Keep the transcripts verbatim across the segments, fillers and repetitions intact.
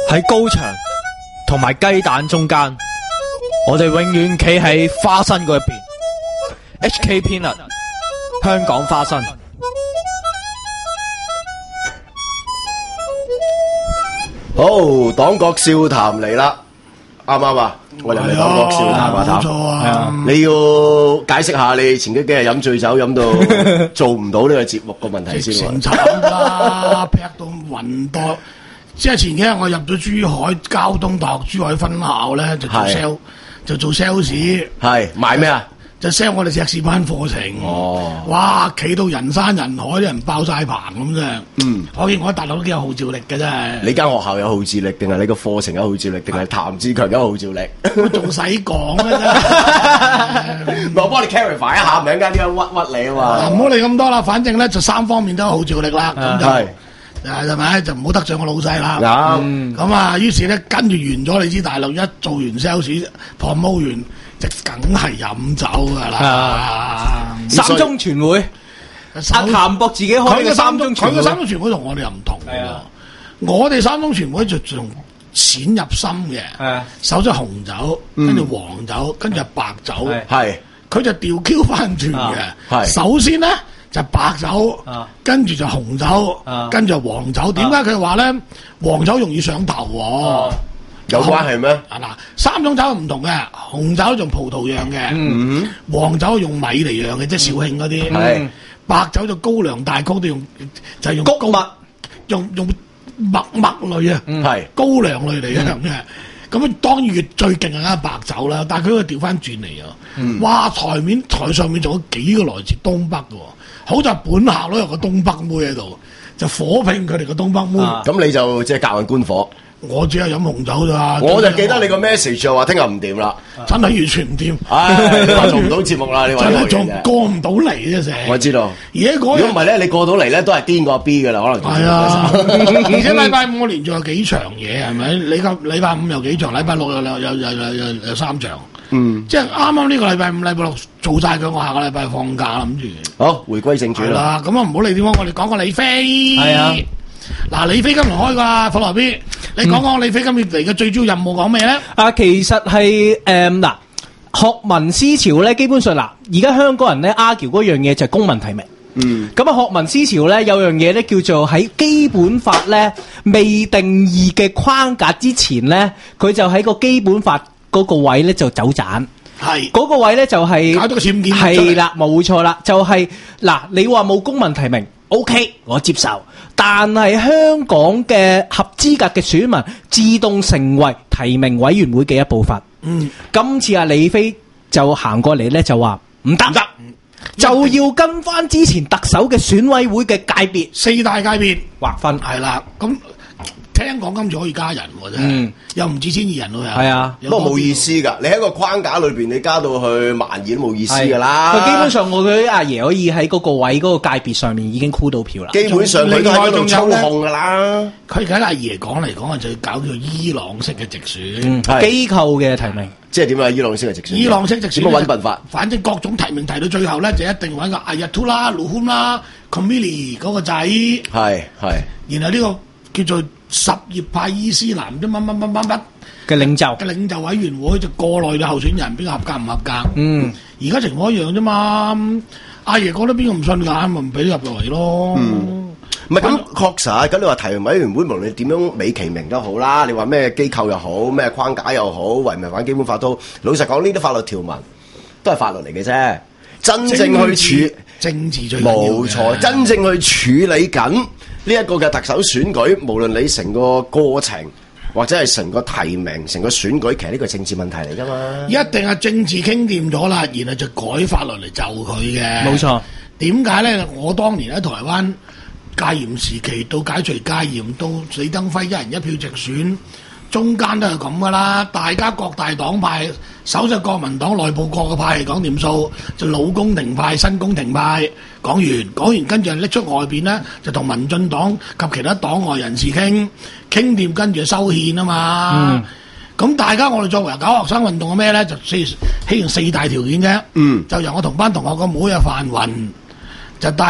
喺高牆同埋雞蛋中間，我哋永遠企喺花生嗰一邊。H K Peanut，香港花生。 好，黨國笑談嚟啦，啱唔啱啊？我哋係黨國笑談啊， 冇錯啊！ 你要解釋下你前幾幾日飲醉酒飲到做唔到呢個節目個問題先喎。 成慘啦，劈到暈多。即係前幾日我入咗珠海交通大學珠海分校咧，就做 sales，就做 sales。係賣咩啊？ 就 sell 我哋碩士班課程。哦，哇！企到人山人海，啲人爆晒棚咁啫。嗯，可見我喺大陸都幾有號召力嘅啫。 你間學校有號召力，定係你個課程有號召力，定係譚志強有號召力？ 我仲使講啦啫。 我幫你 clarify 一下，唔係一間點樣屈屈你啊嘛。 唔好理咁多啦，反正咧就三方面都有號召力啦。咁就係。 誒係咪就唔好得罪我老細啦？ 啱咁啊，於是咧跟住完咗，你知大陸一做完 sales promo 完，就梗係飲酒㗎啦。 三中全會，阿譚博自己開嘅三中全會， 佢嘅三中全會同我哋又唔同嘅。我哋三中全會就從淺入深嘅，首先紅酒，跟住黃酒，跟住白酒， 係佢就調 Q 翻轉嘅。首先咧。就白酒，啊、跟住就紅酒，啊、跟住黃酒。點解佢話咧黃酒容易上頭喎？啊、 有關係咩？ 啊嗱，三種酒唔同嘅，紅酒用葡萄釀嘅，嗯、黃酒用米嚟釀嘅，即係肇慶嗰啲。嗯、白酒就高粱大曲都用，就係、用谷物， 用用麥麥類啊， 嗯、 高粱類嚟釀嘅。咁啊，當然越最勁係白酒啦，但係佢個調翻轉嚟啊！嗯、哇，台面台上面仲有幾個來自東北嘅。好在本校都有個東北妹喺度，就火拼佢哋個東北妹。 咁、啊、你就即係教人觀火。 我只係飲紅酒咋。 我就記得你個 message 就話聽日唔掂啦， 真係完全唔掂。 唉，你話做唔到節目啦，你話真係做過唔到嚟啫，成。 我知道。 而家如果唔係咧，你過到嚟咧都係癲過 B 噶啦，可能。 係啊，而且禮拜五我連續有幾場嘢，係咪？你個禮拜五有幾場，禮拜六有有有有有有有三場。嗯，即係啱啱呢個禮拜五、禮拜六做晒佢，我下個禮拜放假諗住。 好，回歸正主啦。咁啊，唔好理點講，我哋講個李飛。 係啊， 嗱，李飛今日開噶，火來 B，你講講李飛今日嚟嘅最主要任務講咩咧？ 啊，其實係誒嗱，學民思潮咧，基本上嗱，而家香港人咧 argue 嗰樣嘢就係公民提名。嗯，咁啊，學民思潮咧有樣嘢咧叫做喺基本法咧未定義嘅框架之前咧，佢就喺個基本法嗰個位咧就走盞，係嗰個位咧就係搞到個僭建， 係啦，冇錯啦，就係嗱，你話冇公民提名 ，OK， 我接受，但係香港嘅合資格嘅選民自動成為提名委員會嘅一部分。嗯，今次阿李飛就行過嚟咧就話唔得，唔得，就要跟翻之前特首嘅選委會嘅界別， 四大界別劃分， 係啦，咁。聽講今次可以加人喎，真係，嗯、又唔止千二人喎， 係啊， 不過冇意思㗎。你喺個框架裏邊，你加到去萬二都冇意思㗎啦。 佢基本上我覺得阿爺可以喺嗰個位嗰、嗰個界別上面已經箍到票啦。 基本上佢都喺嗰度操控㗎啦。 佢而家阿爺講嚟講去就要搞叫伊朗式嘅直選， 嗯、機構嘅提名， 即係點啊？伊朗式嘅直選， 伊朗式直選點樣揾辦法？ 反正各種提名提到最後咧，就一定揾個阿日圖啦、盧寬啦、Khomeini 嗰個仔，係係， 然後呢個叫做什葉派伊斯蘭啲乜乜乜乜乜嘅領袖嘅領袖委員會就過內嘅候選人邊個合格唔合格？ 嗯， 而家情況一樣啫嘛。阿爺覺得邊個唔順眼，咪唔俾入嚟咯。 嗯，唔係咁確實。咁你話提名委員會無論你點樣美其名都好啦，你話咩機構又好，咩框架又好，違唔違反基本法都，老實講呢啲法律條文都係法律嚟嘅啫。真正去處政治最冇錯，真正去處理緊呢一個嘅特首選舉，無論你成個過程或者係成個提名、成個選舉，其實呢個政治問題嚟噶嘛。一定係政治傾掂咗啦，然後就改法律嚟就佢嘅。 冇錯。點解咧？我當年喺台灣戒嚴時期到解除戒嚴，到李登輝一人一票直選。中間都係咁噶啦，大家各大黨派，首先國民黨內部各個派係講掂數，就老宮廷派、新宮廷派講完，講完跟住拎出外邊咧，就同民進黨及其他黨外人士傾，傾掂跟住就修憲啊嘛。咁、嗯、大家我哋作為搞學生運動嘅咩咧，就希希望四大條件啫。嗯，就由我同班同學個妹啊范雲就帶咗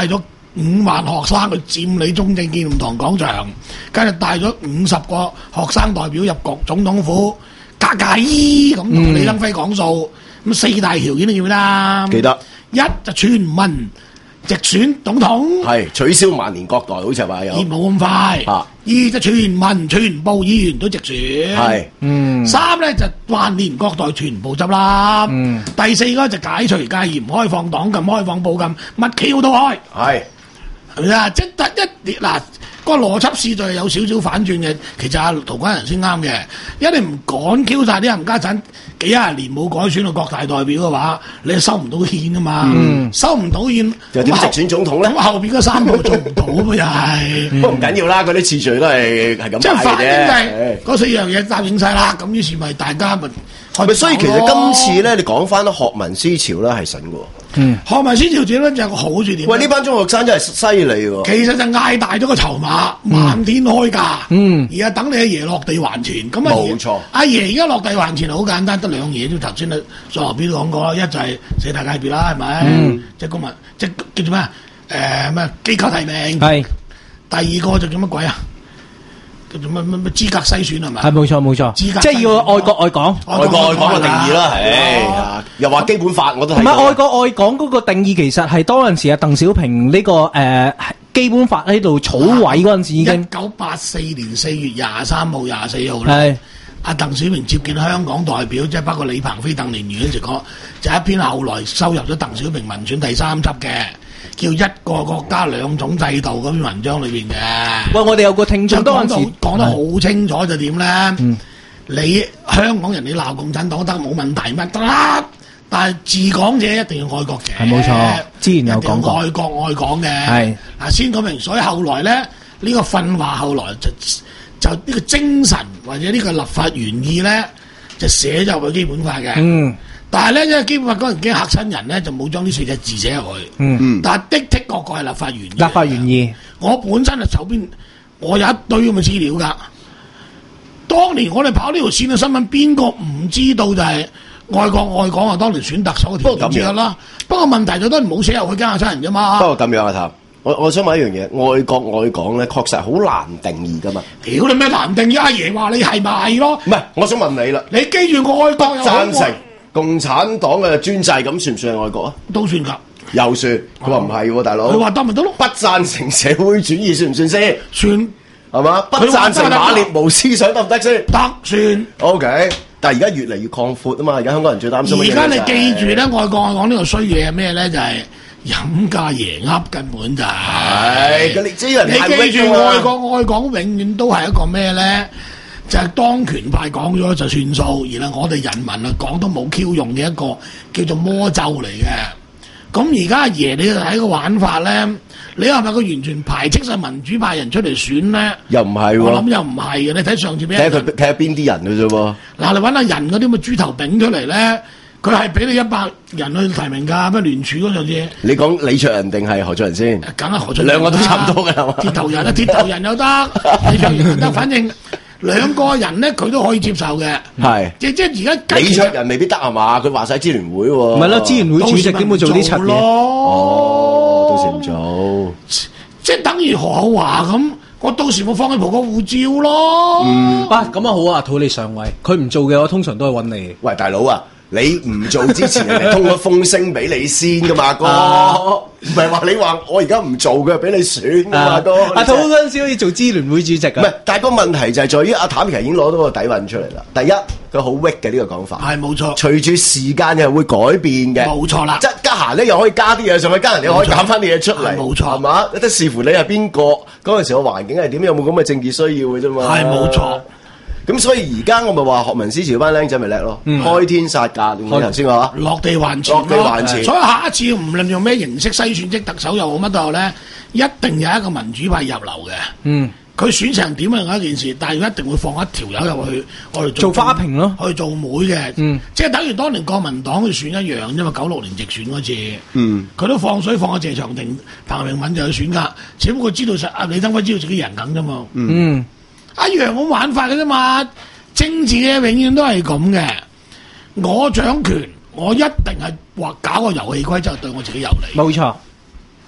五萬學生去佔領中正紀念堂廣場，跟住帶咗五十個學生代表入國總統府，格格依咁同李登輝講數。咁、嗯、四大條件你記唔記得？ 記得。 一就全民直選總統， 係取消萬年國代，好似係話有。 冇咁快。 啊， 二就全民全部議員都直選。 係。 嗯。 三咧就萬年國代全部執笠。 嗯。 第四個就解除戒嚴，開放黨禁，開放報禁，乜 Q 都開。 係。 係咪啊？即係一嗱、個邏輯試就有少少反轉嘅，其實阿陶君人先啱嘅。因為你唔趕 Q 晒啲冚家產幾廿年冇改選到國大代表嘅話，你係收唔到憲啊嘛。嗯、收唔到憲， 又點直選總統咧？ 咁後邊嗰三步做唔到嘅又係。 不過唔緊要啦，嗰啲次序都係係咁即係反正就係嘅。 嗰四樣嘢答應晒啦，咁於是咪大家咪開咪所以其實今次咧，你講翻學民思潮咧係神嘅喎。 嗯， 學民思潮者咧就有個好處點？ 喂，呢班中學生真係犀利喎。 其實就嗌大咗個籌碼，漫天開價。 嗯， 而家等你阿爺落地還錢，咁啊， 冇錯。 阿爺而家落地還錢好簡單，得兩嘢都頭先啊，在後邊都講過啦，一就係四大界別啦，係咪？嗯，即係公民，即係叫做咩？誒咩機構提名。係。第二個就叫乜鬼啊？叫做乜乜乜資格篩選係咪？ 係冇錯冇錯，即係要愛國愛港， 愛國愛港嘅定義啦，係又話基本法我都睇。 唔係愛國愛港嗰個定義，其實係當陣時啊，鄧小平呢個誒基本法喺度草委嗰陣時已經。 一九八四年四月廿三號、廿四號咧，阿鄧小平接見香港代表，即係包括李鵬飛、鄧蓮如嗰時講，就一篇後來收入咗鄧小平文選第三輯嘅。叫一個國家兩種制度嗰篇文章裏邊嘅。 喂，我哋有個聽眾當時講得好清楚就點咧？嗯、你香港人你鬧共產黨得冇問題乜得啦，但係治港者一定要愛國嘅。係冇錯，之前有講過愛國愛港嘅。係嗱，先講明，所以後來咧呢、呢個訓話後來就就呢個精神或者呢個立法原意咧就寫咗入去基本法嘅。嗯。但係咧，因為基本法嗰陣驚嚇親人咧，就冇將呢四隻字寫入去。嗯，但係的的確確係立法原意。立法原意。我本身係手邊，我有一堆咁嘅資料㗎。當年我哋跑呢條線嘅新聞，邊個唔知道就係愛國愛港啊？當年選特首嘅條件之一啦。不過問題就都係冇寫入去驚嚇親人啫嘛。 不過咁樣啊，頭我我想問一樣嘢，愛國愛港咧，確實好難定義㗎嘛。 屌你咩難定義？阿爺話你係咪咯？ 唔係，我想問你啦。 你記住愛國又贊成共產黨嘅專制，咁算唔算係愛國啊？ 都算㗎。 又算，佢話唔係喎，大佬。 佢話得咪得咯？ 不贊成社會主義算唔算先？ 算， 係嘛？不贊成馬列無思想得唔得先？ 得算。O K，但係而家越嚟越擴闊啊嘛！而家香港人最擔心乜嘢？ 而家你記住咧，愛國愛港呢個衰嘢係咩咧？就係飲家爺噏，根本就係。係，你知人你記住愛國愛港永遠都係一個咩咧？就係當權派講咗就算數，而係我哋人民啊講都冇 Q 用嘅一個叫做魔咒嚟嘅。咁而家阿爺你睇個玩法咧，你係咪佢完全排斥晒民主派人出嚟選咧？ 又唔係喎，我諗又唔係嘅。你睇上次俾睇下佢睇下邊啲人嘅啫喎。嗱， 你揾下人嗰啲咁嘅豬頭炳出嚟咧，佢係俾你一百人去提名㗎，咩聯署嗰樣嘢？ 你講李卓人定係何俊仁先？ 梗係何俊仁， 兩個都差唔多㗎係嘛？ 鐵頭人啊，鐵頭人又得，李卓人得，反正。兩個人咧，佢都可以接受嘅。係，即即係而家李卓人未必得係嘛？佢話晒支聯會喎。唔係咯，支聯會主席點會做呢七嘢？ 哦，到時唔做， 即係等於何厚華咁，我到時我放喺葡國護照咯。 嗯，哇，咁啊好啊，討你上位。佢唔做嘅，我通常都係揾你。 喂，大佬啊！你唔做之前，人哋通咗風聲俾你先噶嘛，哥，唔係話你話我而家唔做嘅，俾你選噶嘛，哥。 阿土嗰陣時可以做支聯會主席啊。 唔係，但係個問題就係在於阿譚其實已經攞到個底蘊出嚟啦。第一，佢好 weak 嘅呢個講法， 係冇錯。 隨住時間又會改變嘅， 冇錯啦。 即係得閒咧又可以加啲嘢上去，加人哋可以減翻啲嘢出嚟， 冇錯，係嘛？得視乎你係邊個，嗰陣時個環境係點，有冇咁嘅政治需要嘅啫嘛。 係冇錯。 咁所以而家我咪話學民思潮班僆仔咪叻咯，嗯、開天殺價，你頭先話落地還錢， 落地還錢。 所以下一次唔論用咩形式篩選，即特首又好乜都好咧，一定有一個民主派入流嘅。嗯，佢選成點係一件事，但係佢一定會放一條友入去，我哋做花瓶咯， 去做媒嘅。嗯，即係等於當年國民黨去選一樣啫嘛，九六年直選嗰次。嗯，佢都放水放咗謝長廷、彭明敏就去選噶，只不過知道實阿李登輝知道自己人梗啫嘛。嗯。一樣咁玩法嘅啫嘛，政治嘅永遠都係咁嘅。我掌權，我一定係話搞個遊戲規則對我自己有利。 冇錯，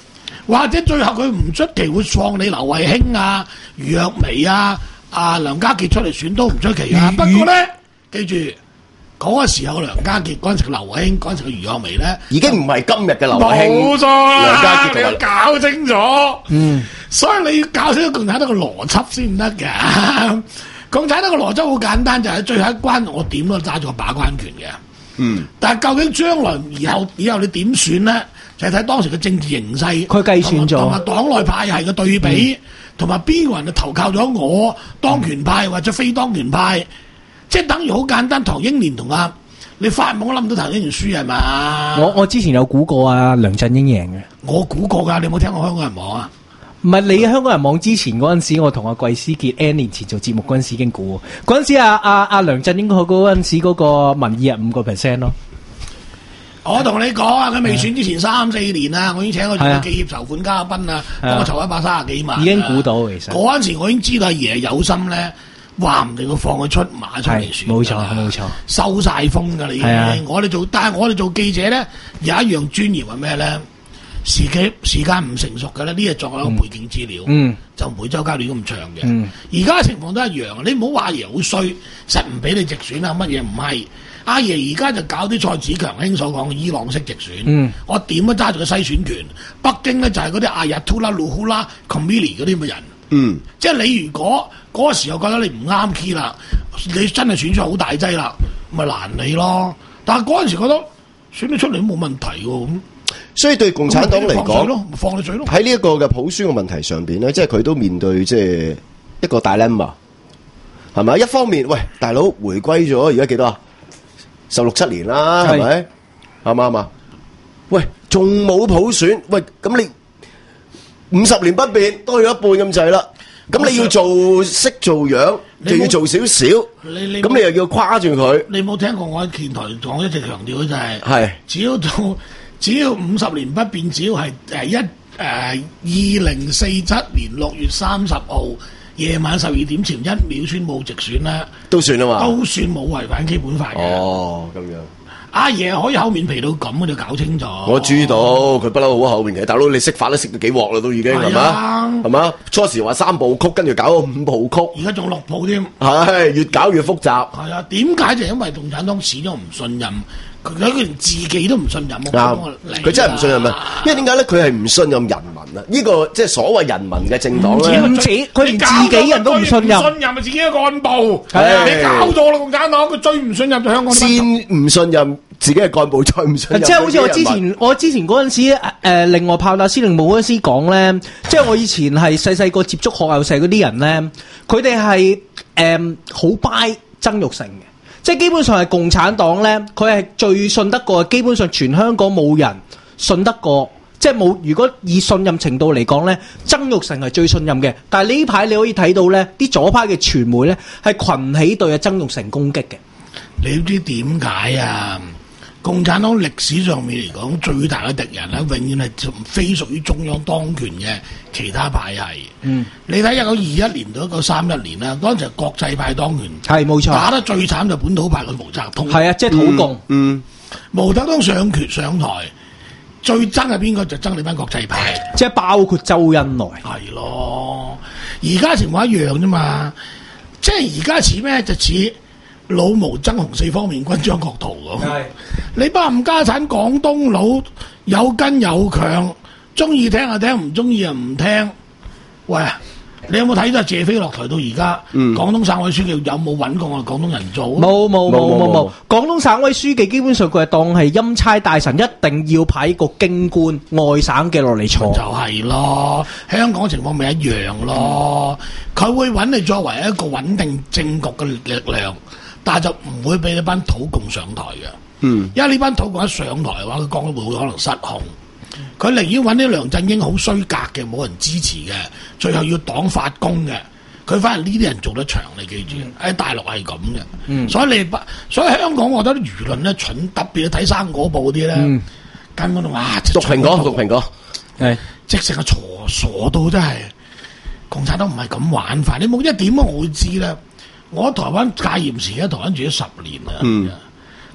或者最後佢唔出奇會放你劉慧卿啊、余若薇啊、啊梁家傑出嚟選都唔出奇啊。不過咧，記住嗰、那個時候梁家傑嗰陣時嘅劉慧卿，嗰陣時嘅余若薇咧， 已經唔係今日嘅劉慧卿。 冇錯啦， 梁家傑你要搞清楚。嗯，所以你要搞清楚共產黨嘅邏輯先得㗎。共產黨嘅邏輯好簡單，就係、是、最後一關，我點都揸住個把關權嘅。嗯，但係究竟將來以後以後你點選咧，就係、是、睇當時嘅政治形勢， 佢計算咗， 同埋黨內派系嘅對比，同埋邊個人就投靠咗我當權派或者非當權派，嗯、即係等於好簡單。唐英年同阿你發夢都諗到唐英年輸係嘛？ 我我之前有估過啊，梁振英贏嘅。 我估過㗎，你有冇聽過香港人網啊？ 唔係你香港人網之前嗰陣時，我同阿季思傑 N 年前做節目嗰陣時已經估，嗰陣時阿阿阿梁振英佢嗰陣時嗰個民意係五個 percent 咯。我同你講啊，佢未選之前三四年啊，我已經請佢做記協籌款嘉賓啊，幫我籌一百三十幾萬。 已經估到其實。 嗰陣時我已經知道阿爺有心咧，話唔定佢放佢出馬出嚟選。 冇錯冇錯， 收晒風㗎你已經。我哋做，但係我哋做記者咧有一樣專業係咩咧？時機時間唔成熟嘅咧，呢日作為一個背景資料，嗯、就唔會周街亂咁唱嘅。而家嘅情況都一樣，你唔好話阿爺好衰，實唔俾你直選啊！乜嘢唔係？阿爺而家就搞啲蔡子強兄所講嘅伊朗式直選，嗯、我點都揸住個篩選權。北京咧就係嗰啲阿日圖拉、魯呼拉、Kamili 嗰啲咁嘅人，嗯、即係你如果嗰個時候覺得你唔啱 key 啦，你真係選出好大劑啦，咪難你咯。但係嗰陣時覺得選得出嚟都冇問題喎咁。 所以對共產黨嚟講， 放你水咯。 喺呢一個嘅普選嘅問題上邊咧，即係佢都面對即係一個大 dilemma，係咪？一方面，喂，大佬回歸咗而家幾多啊？十六七年啦，係咪？啱唔啱啊？喂，仲冇普選，喂，咁你五十年不變，多咗一半咁滯啦。咁你要做識做樣，就要做少少。咁你又要跨住佢。你冇聽過我喺電台講一直強調嘅就係，係只要做。只要五十年不變，只要係誒一誒二零四七年六月三十號夜晚十二點前一秒宣佈直選咧，都算啊嘛，都算冇違反基本法嘅。哦，咁樣。阿爺可以厚面皮到咁，我就搞清楚。我知道佢不嬲好厚面皮，大佬你識法都識到幾鑊啦，都已經係嘛？係嘛？初時話三部曲，跟住搞到五部曲，而家仲六部添。係越搞越複雜。係啊，點解就因為共產黨始終唔信任。佢佢連自己都唔信任，啱佢真係唔信任啊！因為點解咧？佢係唔信任人民啊！呢、這個即係所謂人民嘅政黨咧，佢連自己人都唔信任，唔信任咪自己嘅幹部。係你搞咗啦，共產黨佢最唔信任就香港。先唔信任自己嘅幹部，再唔信任。 即係好似我之前，我之前嗰陣時誒、呃，另外炮打司令部嗰陣時講咧，即係我以前係細細個接觸學校社嗰啲人咧，佢哋係誒好 buy 曾鈺成嘅。即係基本上係共產黨咧，佢係最信得過，基本上全香港冇人信得過，即係冇。如果以信任程度嚟講咧，曾鈺成係最信任嘅。但係呢排你可以睇到咧，啲左派嘅傳媒咧係群起對阿曾鈺成攻擊嘅。你知點解啊？共產黨歷史上面嚟講，最大嘅敵人咧，永遠係非屬於中央當權嘅其他派系。嗯，你睇一九二一年到一九三一年啦，嗰陣時係國際派當權，係冇錯，打得最慘就本土派嘅毛澤東。係啊，即係土共。嗯，毛澤東上權上台，最憎係邊個？就憎你班國際派，即係包括周恩來。係咯，而家情況一樣啫嘛，即係而家似咩？就似老毛憎紅四方面軍張國燾咁，你班冚家產廣東佬有根有強，中意聽就聽，唔中意就唔聽。喂，你有冇睇到謝飛落台到而家？嗯，廣東省委書記有冇揾過我哋廣東人做？冇冇冇冇冇，廣東省委書記基本上佢係當係欽差大臣，一定要派個京官外省嘅落嚟坐。就係咯，香港情況咪一樣咯，佢、嗯、會揾你作為一個穩定政局嘅力量。但係就唔會俾呢班土共上台嘅，嗯，因為呢班土共一上台嘅話，佢講得會可能失控。佢寧願揾啲梁振英好衰格嘅，冇人支持嘅，最後要黨發功嘅，佢反而呢啲人做得長。你記住，喺、嗯、大陸係咁嘅，嗯，所以你不，所以香港我覺得輿論咧蠢，特別你睇生果報嗰啲咧，嗯、根本都哇，讀蘋果，讀蘋果，係即成個傻傻到真係，共產黨唔係咁玩法，你冇一點我會知咧。我喺台灣戒嚴時喺台灣住咗十年啦，嗯、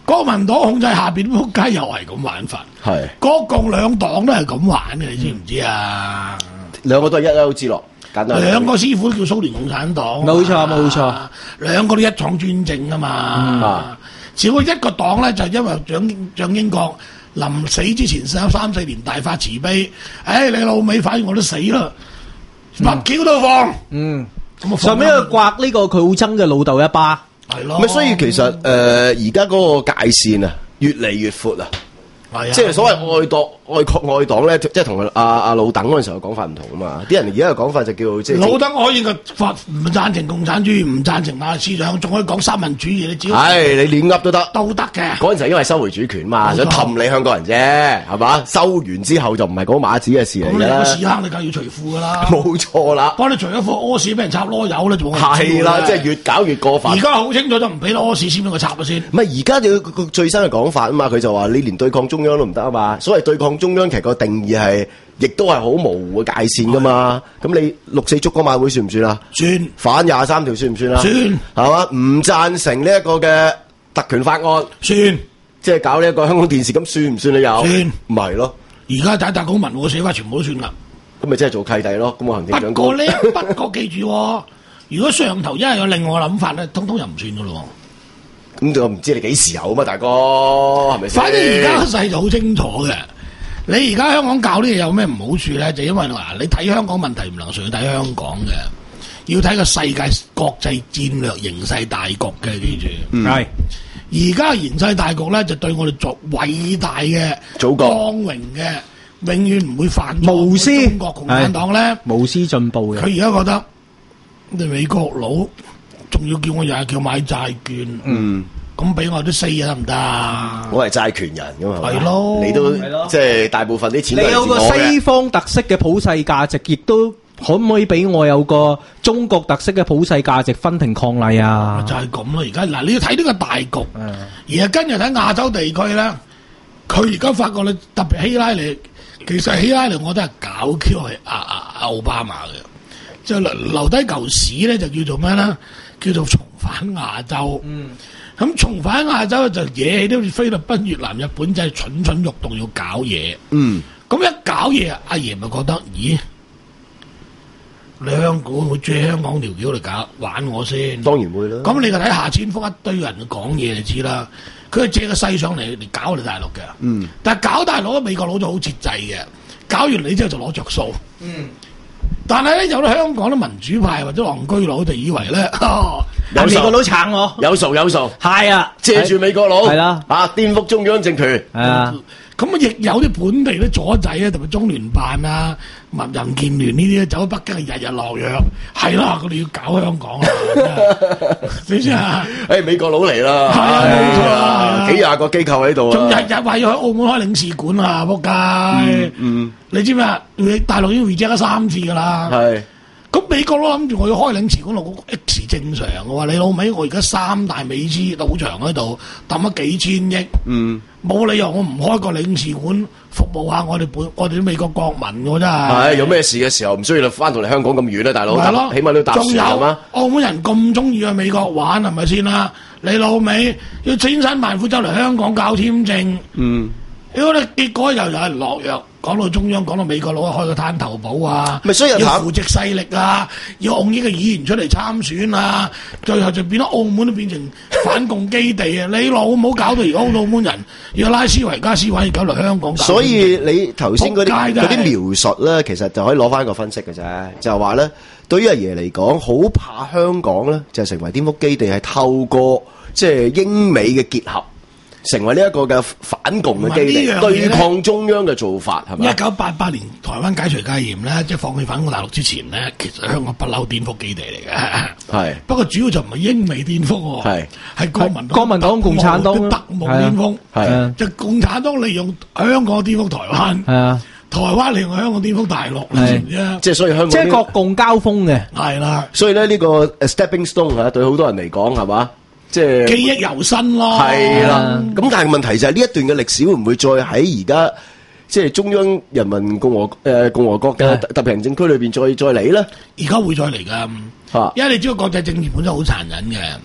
國民黨控制下邊啲仆街又係咁玩法， 係國共兩黨都係咁玩嘅，你知唔知啊？ 兩個都係一歐之樂，簡單。 兩個師傅都叫蘇聯共產黨， 冇錯冇錯， 兩個都一黨專政啊嘛。只不過一個黨咧就因為蔣蔣英國臨死之前三三四年大發慈悲，唉、哎、你老味，反正我都死啦，白橋都放，嗯，咁啊上面去刮呢個佢好憎嘅老豆一巴， 係咯。 咪所以其實誒而家嗰個界線啊，越嚟越闊啊。即係所謂愛黨、愛國、愛黨咧，即係同阿阿老鄧嗰陣時候嘅講法唔同啊嘛！啲人而家嘅講法就叫即係老鄧可以個法唔贊成共產主義，唔贊成馬克思想，仲可以講三民主義，你只要係你亂噏都得， 都得嘅。 嗰陣時候因為收回主權嘛，想氹你香港人啫，係嘛？收完之後就唔係嗰馬子嘅事嚟㗎。咁你個屎坑你梗係要除褲㗎啦， 冇錯啦。 幫你除咗褲屙屎俾人插籮柚啦，仲係啦，即係越搞越過分。 而家好清楚就唔俾屙屎先俾佢插咗先。 唔係而家就個最新嘅講法啊嘛，佢就話你連對抗中央都唔得啊嘛。所謂對抗中央，其實個定義係，亦都係好模糊嘅界線噶嘛。咁你六四燭光晚會算唔算啊？ 算。反廿三條算唔算啊？ 算。 係嘛？唔贊成呢一個嘅特權法案。算。即係搞呢一個香港電視，咁算唔算你有？算。唔係咯。 而家就係大公民我寫法全部都算噶。 咁咪即係做契弟咯？咁我行政長官。 不過咧，不過記住、哦，如果上頭一係有另外嘅諗法咧，通通又唔算噶咯。 咁我唔知你幾時有啊嘛，大哥，係咪先？ 反正而家個勢就好清楚嘅。你而家香港搞呢嘢有咩唔好處咧？就因為嗱，你睇香港問題唔能純粹睇香港嘅，要睇個世界國際戰略形勢大局嘅，記住。係、嗯。而家形勢大局咧，就對我哋作偉大嘅祖國光榮嘅，永遠唔會犯錯。無私中國共產黨咧， 無私進步嘅。 佢而家覺得你美國佬。仲要叫我日日叫買債券，嗯，咁俾我都四啊得唔得？ 我係債權人噶嘛， 係咯， 你都即係大部分啲錢都係你有個西方特色嘅普世價值，亦都可唔可以俾我有個中國特色嘅普世價值分庭抗禮啊？ 就係咁咯，而家嗱你要睇呢個大局，嗯、而係跟住睇亞洲地區咧，佢而家發覺你特別希拉里，其實希拉里我都係搞 Q 係阿阿奧巴馬嘅，就留留低舊屎咧，就叫做咩咧？叫做重返亞洲，嗯，咁重返亞洲就惹起啲菲律賓、越南、日本仔蠢蠢欲動要搞嘢，嗯，咁一搞嘢，阿爺咪覺得，咦，你香港會借香港條橋嚟搞玩我先？當然會啦。咁你就睇夏千福一堆人講嘢就知啦，佢係借個勢上嚟嚟搞我哋大陸嘅，嗯，但係搞大陸，美國佬就好節制嘅，搞完你之後就攞着數，嗯。但係咧，有啲香港啲民主派或者戇居佬就以為咧，哦， 有美國佬撐我， 有數有數， 係啊， 借住美國佬， 係啦， 啊，顛覆中央政權， 係啊， 咁啊，亦有啲本地啲左仔啊，同埋中聯辦啊、民人建聯呢啲咧，走喺北京係日日落藥，係啦，佢哋要搞香港啊，你知啊？誒，美國佬嚟啦，係啊，冇錯啦，幾廿個機構喺度啊，仲日日話要喺澳門開領事館啊，仆街，嗯，你知唔知啊？你大陸已經 reject 咗三次噶啦，係。咁美國佬諗住我要開領事館落 X 正常嘅話，你老味我而家三大美資賭場喺度抌咗幾千億，嗯，冇理由我唔開個領事館服務下我哋本我哋啲美國國民嘅真係。係有咩事嘅時候唔需要翻到嚟香港咁遠咧，大佬，係咯，起碼都要搭船係嘛？澳門人咁中意去美國玩係咪先啦？你老味要千辛萬苦走嚟香港搞簽證，嗯。如果你結果又有人落藥，講到中央，講到美國佬開個灘頭堡啊，咪所以要扶植勢力啊，要拱呢個議員出嚟參選啊，最後就變咗澳門都變成反共基地啊！你老母搞到而家澳門人要拉斯維加斯玩，要搞嚟香港搞。所以你頭先嗰啲嗰啲描述咧，其實就可以攞翻一個分析嘅啫，就係話咧，對於阿爺嚟講，好怕香港咧就成為顛覆基地，係透過即係英美嘅結合。成為呢一個嘅反共嘅基地，對抗中央嘅做法係咪？一九八八年台灣解除戒嚴咧，即係放棄反攻大陸之前咧，其實香港不嬲顛覆基地嚟嘅。係，不過主要就唔係英美顛覆喎，係係國民黨、國民黨、共產黨特務顛覆，係即係共產黨利用香港顛覆台灣，係啊，台灣利用香港顛覆大陸，係即係所以香港即係國共交鋒嘅，係啦。所以咧呢個 stepping stone 啊，對好多人嚟講係嘛？即係記憶猶新咯，係啦。咁但係問題就係呢一段嘅歷史會唔會再喺而家即係中央人民共和誒、呃、共和國嘅特別行政區裏邊再再嚟咧？而家會再嚟噶，因為你知道國際政治本身好殘忍嘅。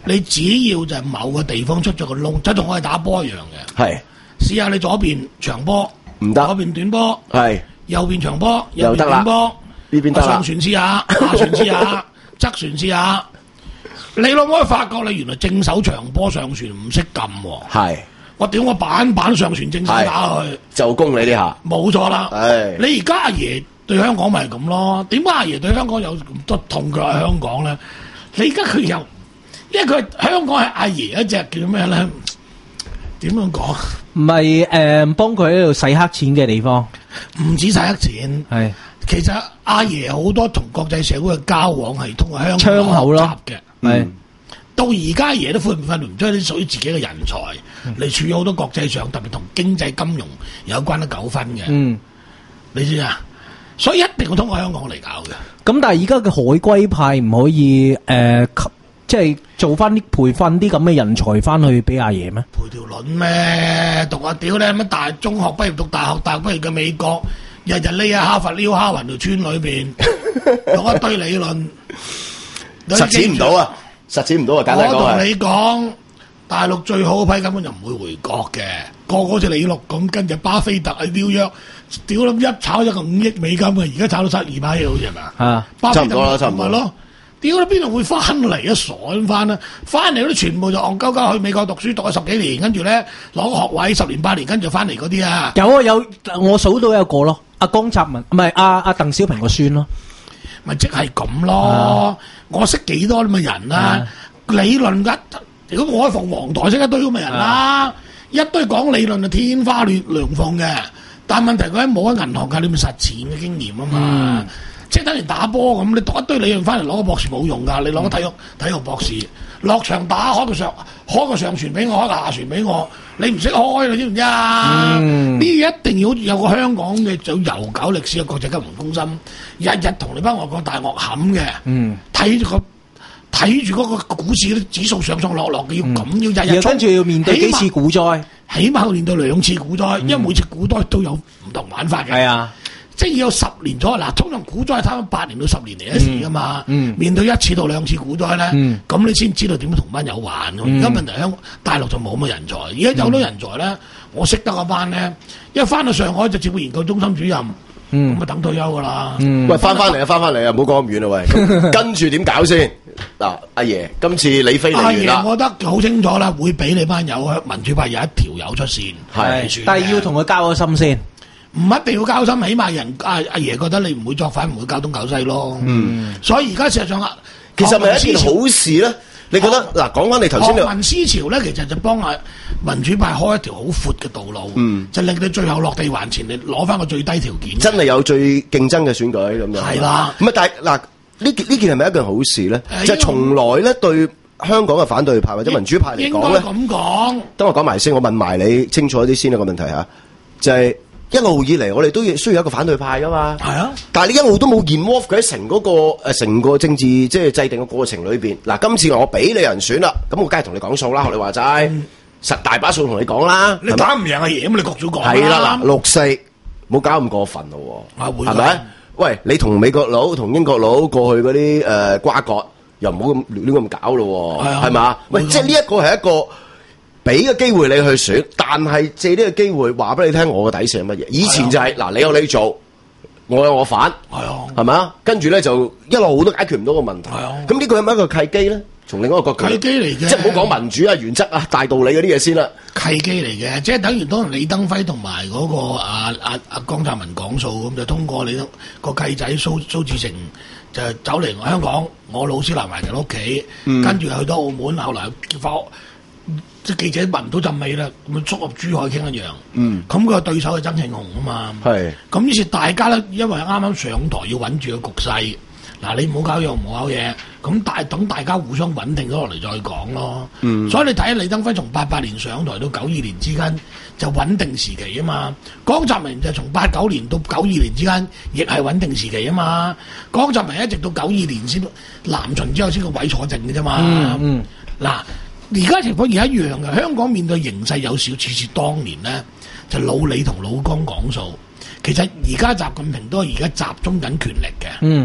你只要就係某個地方出咗個窿，就同我哋打波一樣嘅。 係試下你左邊長波， 唔得左邊短波， 係右邊長波，右邊又得啦短波， 呢邊得啦上旋試下，下旋試下，側旋試下。你可唔可以發覺你原來正手長波上旋唔識撳喎？ 係我屌我板板上旋正手打落去， 就攻你呢下。 冇錯啦。 係你而家阿爺對香港咪係咁咯？點解阿爺對香港有咁多痛腳喺香港咧？你而家佢又，因為佢香港係阿爺一隻叫咩咧？點樣講？ 唔係誒幫佢喺度洗黑錢嘅地方， 唔止洗黑錢， 係其實阿爺好多同國際社會嘅交往係通過香港窗口咯學習嘅。 係到而家阿爺都分唔分唔出啲屬於自己嘅人才嚟處理好多國際上特別同經濟金融有關嘅糾紛嘅。 嗯。 你知啊？所以一定要通過香港嚟搞嘅。 咁但係而家嘅海歸派唔可以誒、呃，即係做翻啲培訓啲咁嘅人才翻去俾阿爺咩？ 陪條卵咩？讀啊屌你乜大中學畢業讀大學，大學畢業嘅美國，日日匿喺哈佛撩哈雲條村裏邊，用一堆理論， 實踐唔到啊！實踐唔到啊！簡單講我同係你講，大陸最好嗰批根本就唔會回國嘅，個個好似李錄咁，跟住巴菲特喺紐約，屌諗一炒咗個五億美金嘅，而家炒到七二百億好似係咪啊？ 啊， 巴菲特差唔多啦差唔多咪咯。屌你邊度會翻嚟啊？傻咁翻啦！翻嚟嗰啲全部就戇鳩鳩去美國讀書讀咗十幾年，跟住咧攞個學位十年八年，跟住翻嚟嗰啲啊！ 有啊有，我數到有個咯，阿江澤民唔係阿阿鄧小平個孫咯， 咪即係咁咯！我識幾多咁嘅人啊？理論一，如果我喺鳳凰台識一堆咁嘅人啦，一堆講理論就天花亂涼鳳嘅，但問題佢喺冇喺銀行界裏面實踐嘅經驗啊嘛。即係等於打波咁，你讀一堆理論翻嚟攞個博士冇用㗎，你攞個體育體育博士落場打開個上開個上傳俾我，開個下傳俾我，你唔識開你知唔知啊？呢啲、嗯、一定要有個香港嘅有悠久歷史嘅國際金融中心，日日同你班外國大鱷冚嘅，睇住、嗯、個睇住嗰個股市啲指數上上落落嘅，要咁、嗯、要日日跟住要面對幾次股災， 起碼要面對兩次股災，嗯、因為每次股災都有唔同玩法嘅。係啊。即係要有十年咗，嗱，通常股災差唔多八年到十年嚟一次噶嘛。嗯嗯、面對一次到兩次股災咧，咁、嗯、你先知道點樣同班友玩。而家、嗯、問題香港大陸就冇乜人才，而家有好多人才咧，我識得嗰班咧，一翻到上海就政府研究中心主任，咁啊、嗯、等退休噶啦。 嗯、喂，翻翻嚟啊，翻翻嚟啊，唔好講咁遠啦，喂，跟住點搞先？嗱，阿爺，今次你飛嚟完啦， 阿爺，我覺得好清楚啦，會俾你班友民主派有一條友出線， 係，但係要同佢交咗心先。 唔一定要交心，起碼人阿阿爺覺得你唔會作反，唔會搞東搞西咯。嗯，所以而家事實上啊， 其實咪一件好事咧。你覺得嗱，講翻你頭先學民思潮咧，其實就幫阿民主派開一條好闊嘅道路，嗯、就令你最後落地還錢，你攞翻個最低條件。 真係有最競爭嘅選舉咁樣。 係啦， 咁啊，但係嗱，呢件呢件係咪一件好事咧？呃、就係從來咧對香港嘅反對派或者民主派嚟講咧， 咁講。 等我講埋先，我問埋你清楚啲先啦個問題嚇，就係、是。一路以嚟，我哋都需要有一個反對派噶嘛。係啊，但係你一路都冇 involve 佢喺成嗰個誒成個政治即係制定嘅過程裏邊。嗱，今次我俾你人選啦，咁我梗係同你講數啦。學你話齋，嗯、實大把數同你講啦。 你打唔贏阿爺咁，你各早講啦。 係啦，嗱，六四冇搞咁過分咯。係咪、啊？喂，你同美國佬、同英國佬過去嗰啲誒瓜葛，又唔好咁亂咁搞咯。係嘛？喂，即係呢一個係一個。俾個機會你去選，但係借呢個機會話俾你聽，我嘅底線係乜嘢？以前就係、是、嗱、啊，你有你做，我有我反，係啊，係嘛？跟住咧就一路都解決唔到個問題。係啊，咁呢個係咪一個契機咧？從另一個角度， 契機嚟嘅， 即係唔好講民主啊、原則啊、大道理嗰啲嘢先啦。 契機嚟嘅，即係等於當李登輝同埋嗰個阿阿阿江澤民講數咁，就通過你個契仔蘇蘇志成就走嚟香港，我老師嚟埋人屋企，嗯、跟住去到澳門，後來翻。即係記者聞唔到陣味啦，咁啊捉入珠海傾一樣。嗯，咁佢個對手係曾慶紅啊嘛。係是。咁於是大家咧，因為啱啱上台要穩住個局勢，嗱你唔好搞嘢，唔好搞嘢，咁大等大家互相穩定咗落嚟再講咯。嗯。所以你睇下李登輝從八八年上台到九二年之間就穩定時期啊嘛。江澤民就從八九年到九二年之間亦係穩定時期啊嘛。江澤民一直到九二年先南巡之後先個位坐正嘅啫嘛。嗯嗯。嗱。而家情況而家一樣嘅，香港面對形勢有少似似當年咧，就老李同老江講數。其實而家習近平都係而家集中緊權力嘅。嗯，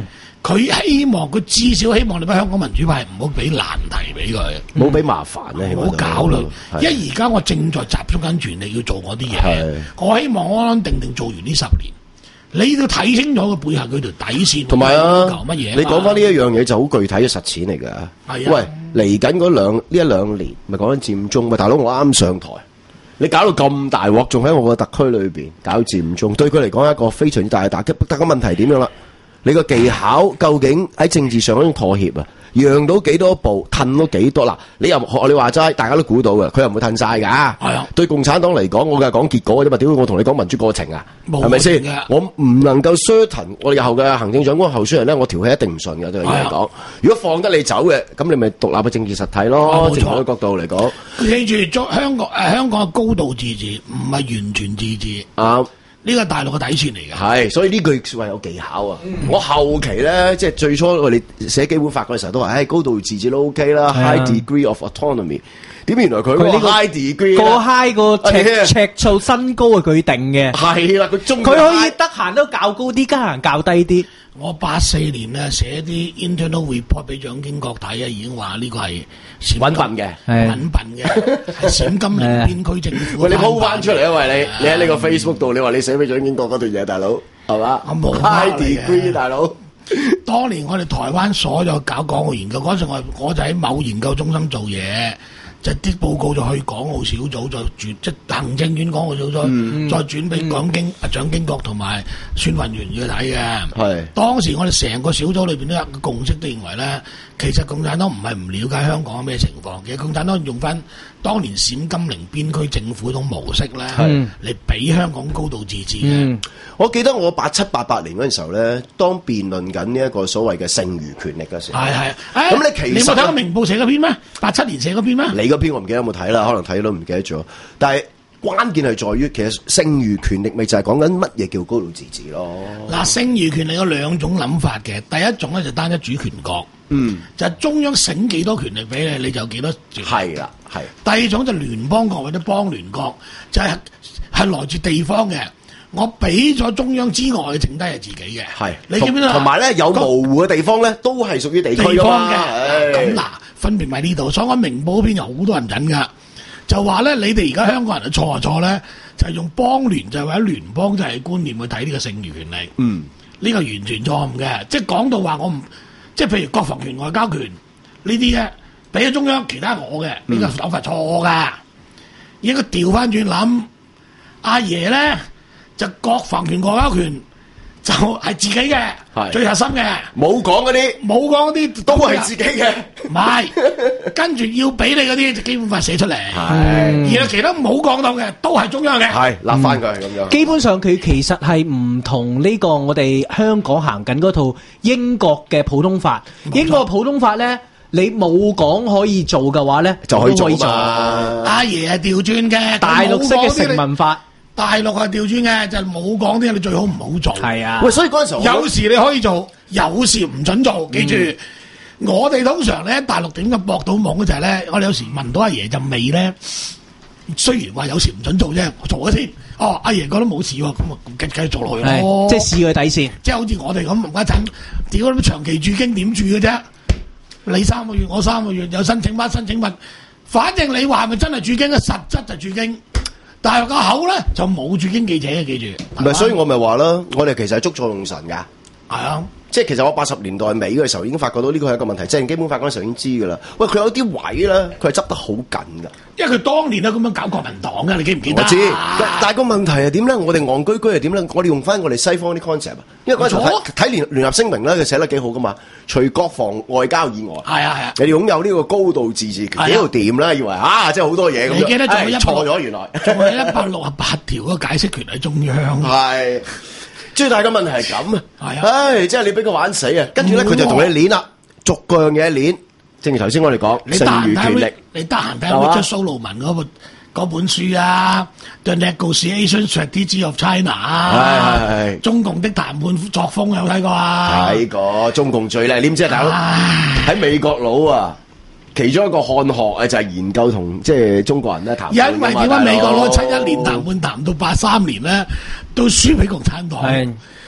佢希望佢至少希望你班香港民主派唔好俾難題俾佢， 冇俾麻煩咧， 唔好搞啦。因為而家我正在集中緊全力要做我啲嘢，我希望安安定定做完呢十年。你要睇清楚個背後佢條底線， 同埋啊， 求乜嘢？ 你講翻呢一樣嘢就好具體嘅實踐嚟㗎。 係啊， 喂，嚟緊嗰兩呢一兩年，咪講緊佔中咪大佬，我啱上台，你搞到咁大鑊，仲喺我個特區裏邊搞佔中，對佢嚟講係一個非常之大嘅打擊。但個問題點樣啦？你個技巧究竟喺政治上嗰種妥協啊，讓到幾多步，褪到幾多嗱？你又學你話齋，大家都估到嘅，佢又唔會褪晒㗎。係啊，對共產黨嚟講，我梗係講結果嘅啫嘛。點解我同你講民主過程啊？係咪先？我唔能夠 certain 我哋日後嘅行政長官候選人咧，我條氣一定唔順嘅。對你嚟講，如果放得你走嘅，咁你咪獨立嘅政治實體咯。從我嘅角度嚟講， 記住，香港誒香港嘅高度自治唔係完全自治啊。 呢個係大陸嘅底線嚟嘅， 係，所以呢句説話有技巧啊！嗯、我後期咧，即係最初我哋寫基本法嗰陣時候都話，唉，高度自治都 OK 啦、啊、，high degree of autonomy。點原來佢呢個 high degree 個 high 個尺尺數身高係佢定嘅， 係啦，佢中佢可以得閒都較高啲，得閒較低啲。 我八四年咧寫啲 internal report 俾蔣經國睇啊，已經話呢個係揾笨嘅， 揾笨嘅，係閃金陵邊區政府。 喂，你鋪翻出嚟啊！喂，你你喺呢個 Facebook 度，你話你寫俾蔣經國嗰段嘢，大佬係嘛？ 我冇 high degree，大佬。 當年我哋台灣所有搞港澳研究嗰陣，我我就喺某研究中心做嘢。就啲報告就去港澳小組，再轉即行政院港澳小組，嗯、再轉俾港經啊蔣經國同埋孫運元去睇嘅。係當時我哋成個小組裏邊都有個共識，都認為咧，其實共產黨唔係唔了解香港咩情況嘅，共產黨用翻當年閃金陵邊區政府嗰種模式咧，嚟俾香港高度自治嘅。 嗯、我記得我八七八八年嗰陣時候咧，當辯論緊呢一個所謂嘅剩餘權力嘅時候， 係係。咁你其實你冇睇過明報寫嗰篇咩？八七年寫嗰篇咩？ 你嗰篇我唔記得有冇睇啦，可能睇都唔記得咗。但係關鍵係在於，其實剩餘權力咪就係講緊乜嘢叫高度自治咯。嗱， 剩餘權力有兩種諗法嘅，第一種咧就單一主權國，嗯，就係中央省幾多權力俾你，你就有幾多權力。係啦，係。第二種就聯邦國或者邦聯國，就係、是、係來自地方嘅。我俾咗中央之外，剩低係自己嘅。係，你知唔知啊？同埋咧，有模糊嘅地方咧，都係屬於地區㗎嘛。咁嗱，分別喺呢度。所以我明報嗰邊有好多人引㗎，就話咧，你哋而家香港人嘅錯就錯咧，就係、是、用邦聯就係、是、或者聯邦就係觀念去睇呢個剩餘權利。嗯，呢個完全錯誤嘅。即係講到話我唔，即係譬如國防權、外交權呢啲咧，俾咗中央，其他我嘅，呢個諗法錯㗎。應該調翻轉諗，阿爺咧。就國防權、國家權就係自己嘅，最核心嘅。冇講嗰啲，冇講嗰啲都係自己嘅。唔係，跟住要俾你嗰啲就基本法寫出嚟。係，而其他冇講到嘅都係中央嘅。係，立翻佢係咁樣。 基本上佢其實係唔同呢個我哋香港行緊嗰套英國嘅普通法。英國普通法咧，你冇講可以做嘅話咧，就可以做嘛。 阿爺係調轉嘅， 大陸式嘅成文法。 大陸係調轉嘅，就冇講啲，你最好唔好做。係啊， 喂，所以嗰陣時候有時你可以做，有時唔准做。記住，嗯、我哋通常咧，大陸點解駁到網嘅就係咧，我哋有時聞到阿爺陣味咧，雖然話有時唔准做啫，我做咗先。哦，阿爺覺得冇事喎，咁啊繼繼續做落去咯。即係試佢底線，即係好似我哋咁，一陣屌你長期駐京點住嘅啫？你三個月，我三個月，有申請乜申請乜，反正你話係咪真係駐京嘅，實質就駐京。大陸個口咧就冇駐京記者嘅，記住。 唔係，所以我咪話啦，我哋其實係捉錯用神㗎。 係啊， 即係其實我八十年代尾嘅時候已經發覺到呢個係一個問題，即係基本法嗰陣時候已經知㗎啦。喂，佢有啲位咧，佢係執得好緊㗎。 因為佢當年都咁樣搞國民黨㗎，你記唔記得？ 我知，但係個問題係點咧？我哋戇居居係點咧？我哋用翻我哋西方啲 concept 啊，因為嗰陣時睇睇聯聯合聲明咧，佢寫得幾好㗎嘛。除國防外交以外，係啊係啊，你擁有呢個高度自治權，幾度掂啦？以為啊，即係好多嘢咁樣。 你記得仲有一錯咗原來， 仲有一百六十八條嗰個解釋權喺中央。 係。最大嘅問題係咁啊！唉，即係你俾佢玩死啊！跟住咧，佢就同你攣啦，逐個樣嘢攣。正如頭先我哋講，剩餘權力。你得閒睇下 Richard Solomon 嗰本嗰本書啊，《The Negotiation Strategy of China》啊，係中共的談判作風有睇過啊？睇過，中共最叻，你唔知啊，大佬喺美國佬啊！其中一個漢學啊，就係研究同即係中國人咧談判。因為點解美國佬七一年談判談到八三年咧，都輸俾共產黨？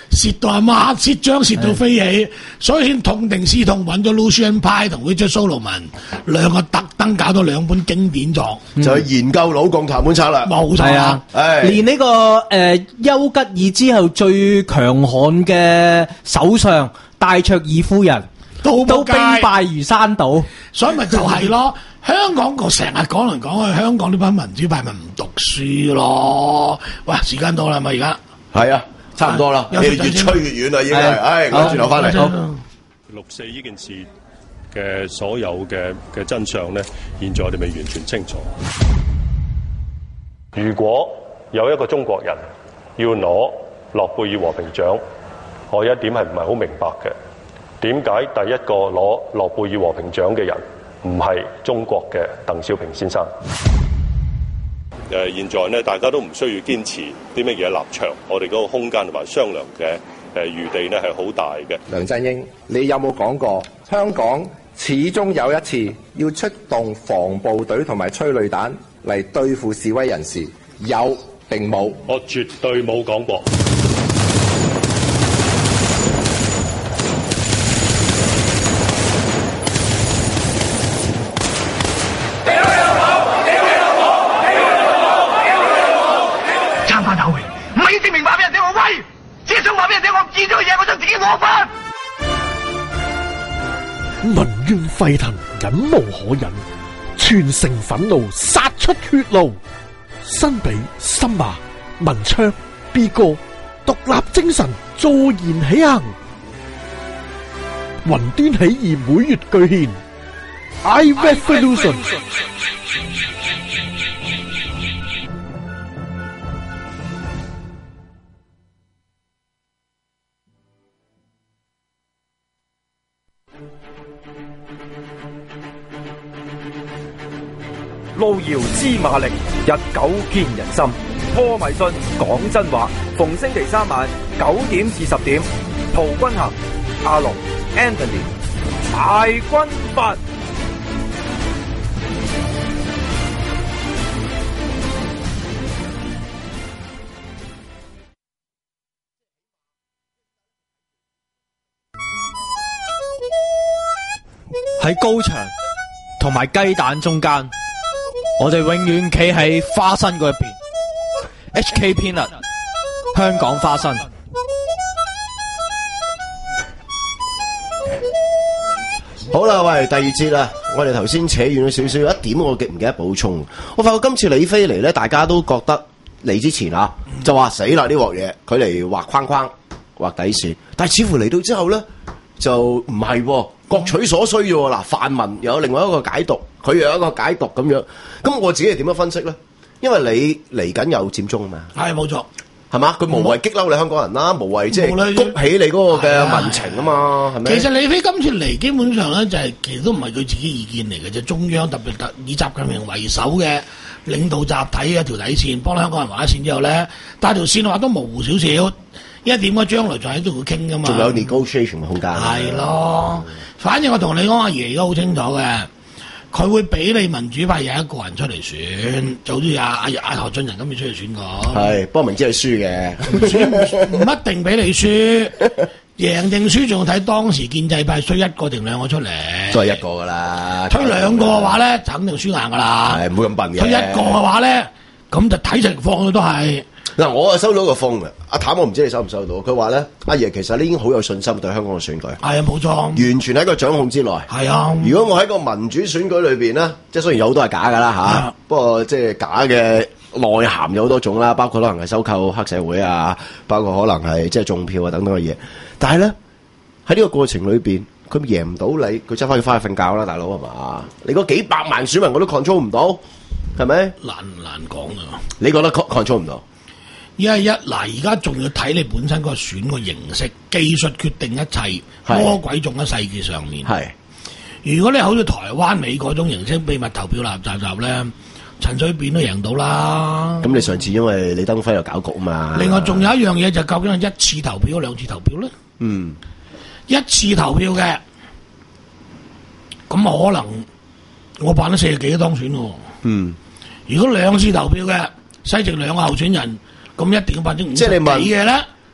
蝕到阿媽，蝕張蝕到飛起，所以先痛定思痛揾咗 Lucian Pye 同 Richard Solomon 兩個特登搞到兩本經典作， 嗯、就去研究老共談判策略。 冇錯啊！ 連呢、這個誒、呃、丘吉爾之後最強悍嘅首相戴卓爾夫人都都兵敗如山倒， 所以咪就係咯。香港個成日講嚟講去，香港呢班民主派咪唔讀書咯。喂，時間到啦，咪而家係啊，差唔多啦，你越吹越遠啦，已經係。唉，我轉頭翻嚟。 六四呢件事嘅所有嘅嘅真相咧，現在我哋未完全清楚。如果有一個中國人要攞諾貝爾和平獎，我有一點係唔係好明白嘅，點解第一個攞諾貝爾和平獎嘅人唔係中國嘅鄧小平先生？誒、呃，現在呢，大家都唔需要堅持啲乜嘢立場，我哋嗰個空間同埋商量嘅誒餘地呢係好大嘅。 梁振英，你有冇講過香港始終有一次要出動防暴隊同埋催淚彈嚟對付示威人士？有定冇？ 我絕對冇講過。 民怨沸騰，忍無可忍，全城憤怒，殺出血路。幸比、森馬、文昌、B 哥，獨立精神，坐言起行。雲端起義每月巨獻 ，I Revolution。 路遙知馬力，日久見人心。破迷信，講真話。逢星期三晚九點至十點，陶君行、阿龍、Anthony、大軍閥。 喺高牆同埋雞蛋中間，我哋永遠企喺花生嗰一邊。H K Peanut， 香港花生。 好啦，喂，第二節啦，我哋頭先扯遠咗少少，一點我記唔記得補充？我發覺今次李飛嚟咧，大家都覺得嚟之前啊，就話死啦呢鑊嘢，佢嚟畫框框、畫底線，但係似乎嚟到之後咧，就唔係喎。各取所需嘅喎，嗱，泛民又有另外一個解讀，佢又有一個解讀咁樣。咁我自己係點樣分析咧？因為你嚟緊有佔中啊嘛， 係冇錯， 係嘛？佢無謂激嬲你香港人啦，無謂即係谷起你嗰個嘅民情啊嘛，係咪？ 其實李飛今次嚟基本上咧就係、是、其實都唔係佢自己意見嚟嘅啫，中央特別特以習近平為首嘅領導集體嘅條底線，幫香港人畫一線之後咧，但係條線畫都模糊少少，因為點解將來就喺度會傾噶嘛， 仲有 negotiation 嘅空間。 係咯。反正我同你講，阿爺而家好清楚嘅，佢會俾你民主派有一個人出嚟選，就好似阿阿阿何俊仁今次出嚟選過。 係，不過明知係輸嘅， 輸唔一定俾你輸，贏定輸仲要睇當時建制派推一個定兩個出嚟。 都係一個噶啦， 推兩個嘅話咧，就肯定輸硬噶啦。 係唔會咁笨嘅。 推一個嘅話咧，咁就睇情況都係。 嗱，我啊收到個風嘅，阿譚我唔知你收唔收到，佢話咧，阿爺其實你已經好有信心對香港嘅選舉，係啊冇錯， 完全喺個掌控之內。 係啊， 如果我喺個民主選舉裏邊咧，即係雖然有好多係假㗎啦嚇，不過即係假嘅內涵有好多種啦，包括可能係收購黑社會啊，包括可能係即係種票啊等等嘅嘢。但係咧喺呢個過程裏邊，佢贏唔到你，佢執翻佢翻去瞓覺啦，大佬係嘛？你嗰幾百萬選民我都 control 唔到，係咪？ 難難講啊！ 你覺得 control 唔到？ 一係一嗱，而家仲要睇你本身個選個形式，技術決定一切，魔鬼仲喺細節上面。係，如果你好似台灣美嗰種形式，秘密投票立集集咧，陳水扁都贏到啦。咁你上次因為李登輝又搞局啊嘛。 另外仲有一樣嘢就究竟係一次投票，兩次投票咧？嗯，一次投票嘅，咁可能我辦咗四十幾個當選喎。嗯，如果兩次投票嘅，西直兩個候選人。咁一定要百分之五十幾嘅咧，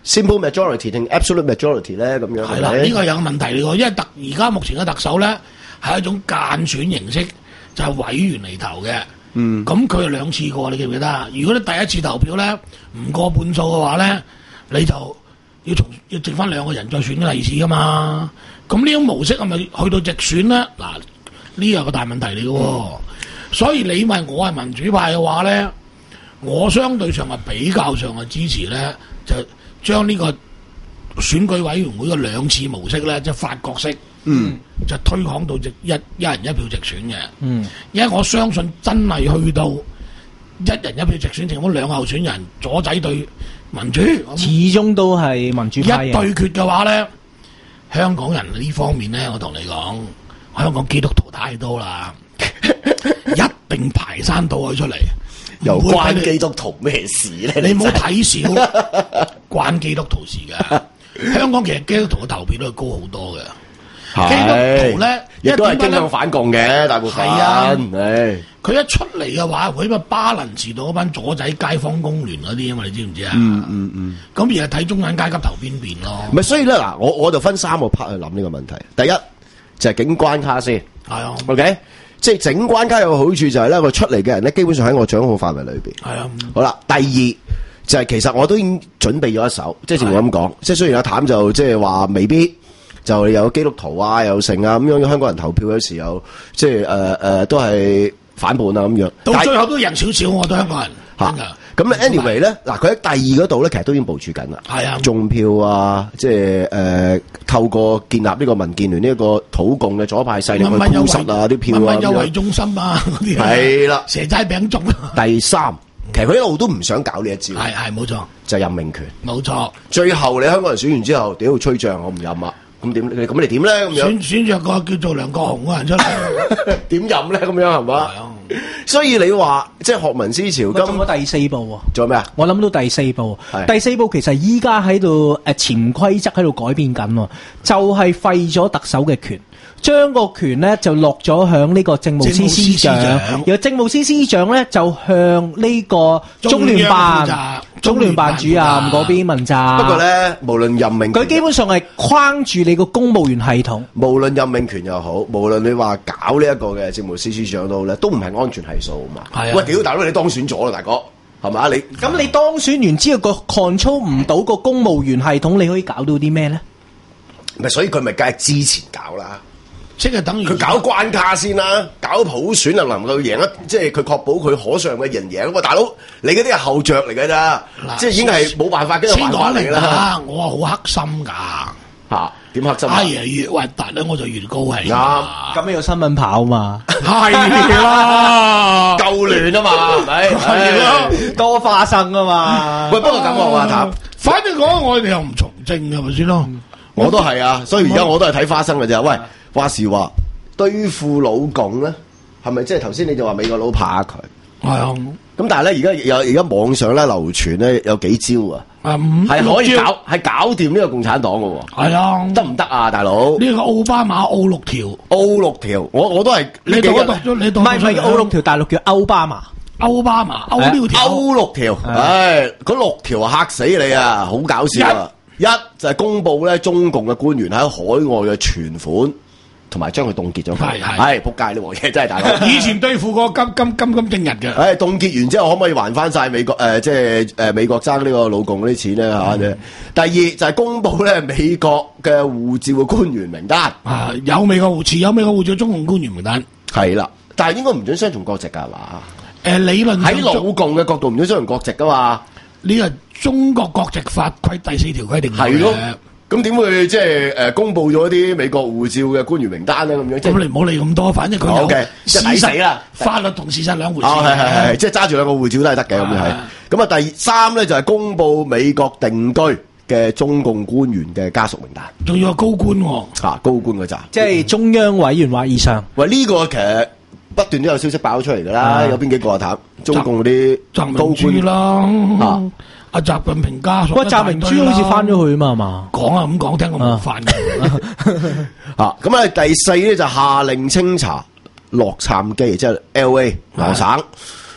simple majority 定 absolute majority 咧？咁樣係啦，呢個有個問題嚟喎，因為特而家目前嘅特首咧係一種間選形式，就係、是、委員嚟投嘅。嗯，咁佢係兩次過，你記唔記得啊？如果你第一次投票咧唔過半數嘅話咧，你就要從要剩翻兩個人再選第二次噶嘛。咁呢種模式係咪去到直選咧？嗱，呢個個大問題嚟嘅喎。嗯、所以你問我係民主派嘅話咧，我相對上係比較上係支持咧，就將呢個選舉委員會嘅兩次模式咧，即係法國式。嗯，就推廣到直一一人一票直選嘅。嗯，因為我相信真係去到一人一票直選，剩翻兩個候選人，左仔對民主， 始終都係民主派。 一對決嘅話咧，香港人呢方面咧，我同你講，香港基督徒太多啦，一定排山倒海出嚟。 又關基督徒咩事咧？ 你唔好睇少關基督徒事㗎。香港其實基督徒嘅投票都係高好多嘅。基督徒咧， 亦都係傾向反共嘅，大部分。係啊， 佢一出嚟嘅話，會乜巴倫士道嗰班左仔街坊工聯嗰啲啊嘛，你知唔知啊？ 嗯嗯嗯。 咁而係睇中產階級投邊邊咯。 唔係，所以咧嗱，我我就分三個 part 去諗呢個問題。第一就係整關卡先。 係啊。 OK，即係整關卡有個好處就係咧，佢出嚟嘅人咧，基本上喺我掌控範圍裏邊。 係啊。 好啦，第二就係其實我都已經準備咗一手，即係正如我咁講，即係雖然阿譚就即係話未必。就有基督徒啊，有剩啊，咁樣香港人投票嘅時候，即係誒誒，都係反叛啊咁樣。 到最後都贏少少，我覺得香港人嚇。咁 anyway 咧，嗱佢喺第二嗰度咧，其實都已經部署緊啦。 係啊， 種票啊，即係誒透過建立呢個民建聯呢一個土共嘅左派勢力去鋪實啊啲票啊， 優惠中心啊嗰啲。 係啦， 蛇齋餅糭。 第三，其實佢一路都唔想搞呢一招。 係係冇錯， 就係任命權。 冇錯。最後你香港人選完之後，屌吹脹，我唔任啊！咁點？你咁你點咧？咁樣選選著個叫做梁國雄嘅人出嚟， 點任咧？咁樣係嘛？所以你話即係學民思潮， 咁仲有第四步喎？ 做咩啊？ 我諗到第四步，第四步其實依家喺度誒潛規則喺度改變緊，就係廢咗特首嘅權。將個權咧就落咗響呢個政務司司長，然後政務司司長咧就向呢個中聯辦、中聯辦主任嗰邊問責。 不過咧，無論任命， 佢基本上係框住你個公務員系統。 無論任命權又好，無論你話搞呢一個嘅政務司司長都好咧，都唔係安全係數嘛。係啊，喂，屌大佬，你當選咗啦，大哥，係嘛？你咁你當選完之後個 control 唔到個公務員系統，你可以搞到啲咩咧？ 咪所以佢咪梗係之前搞啦。 即係等於佢搞關卡先啦，搞普選啊，能夠贏一，即係佢確保佢可上嘅贏贏。喂，大佬，你嗰啲係後着嚟嘅咋，即係已經係冇辦法嘅辦法嚟啦。 我話好黑心㗎嚇，點黑心？ 哎呀，越核突咧，我就越高興。 啱， 咁有新聞跑嘛？ 係啦， 夠亂啊嘛，係咪？ 係咯， 多花生啊嘛。 喂，不過咁講啊，譚， 反正講我哋又唔從政嘅，咪先咯。 我都係啊，所以而家我都係睇花生嘅啫。喂。話時話對付老共咧，係咪即係頭先你就話美國佬怕佢？ 係啊， 咁但係咧而家有而家網上咧流傳咧有幾招啊，係可以搞係搞掂呢個共產黨嘅喎。係啊，得唔得啊，大佬？ 呢個奧巴馬奧六條， 奧六條，我我都係你讀咗讀咗，你讀唔係唔係奧六條，大陸叫歐巴馬， 歐巴馬歐六條， 歐六條，唉，嗰六條啊嚇死你啊，好搞笑啊！一就係公佈咧中共嘅官員喺海外嘅存款。同埋將佢凍結咗，係係，係仆街呢鑊嘢真係大佬。 以前對付過金金金金正日嘅， 誒凍結完之後可唔可以還翻晒美國誒即係誒美國爭呢個老共嗰啲錢咧嚇啫？第二就係公佈咧美國嘅護照嘅官員名單， 啊有美國護持有美國護照中共官員名單， 係啦，但係應該唔準雙重國籍㗎係嘛？ 誒理論喺老共嘅角度唔準雙重國籍㗎嘛？ 呢個中國國籍法規第四條規定係咯。 咁點會即係誒公佈咗啲美國護照嘅官員名單咧？咁樣咁你唔好理咁多，反正佢有事實啦， 法律同事實兩回事。 係係係，即係揸住兩個護照都係得嘅咁樣係。咁啊，第三咧就係公佈美國定居嘅中共官員嘅家屬名單， 仲要係高官喎。 嚇高官嗰扎， 即係中央委員或以上。 喂，呢個其實不斷都有消息爆出嚟㗎啦。有邊幾個啊？譚中共嗰啲高官啦。啊阿習近平家屬， 喂，習明珠好似翻咗去啊嘛，係嘛？ 講啊咁講，聽我冇翻嘅。 啊，咁啊第四咧就下令清查洛杉磯，即係 L A 羅省